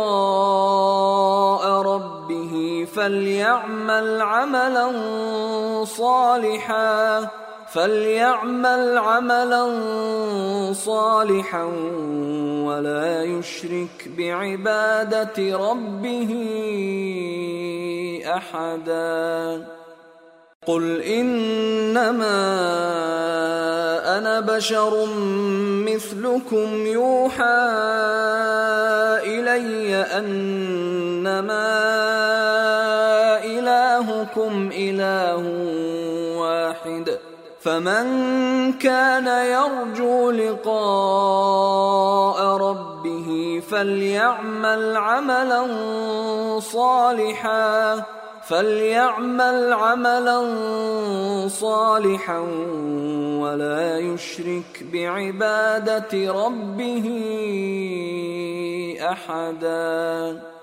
لقاء ربه فليعمل عملا صالحا فليعمل عملا صالحا ولا يشرك بعبادة ربه أحدا قل إنما أنا بشر مثلكم يوحى إلي أنما إلهكم إله واحد فمن كان يرجو لقاء ربه فليعمل عملا صالحا فليعمل عملا صالحا ولا يشرك بعبادة ربه أحدا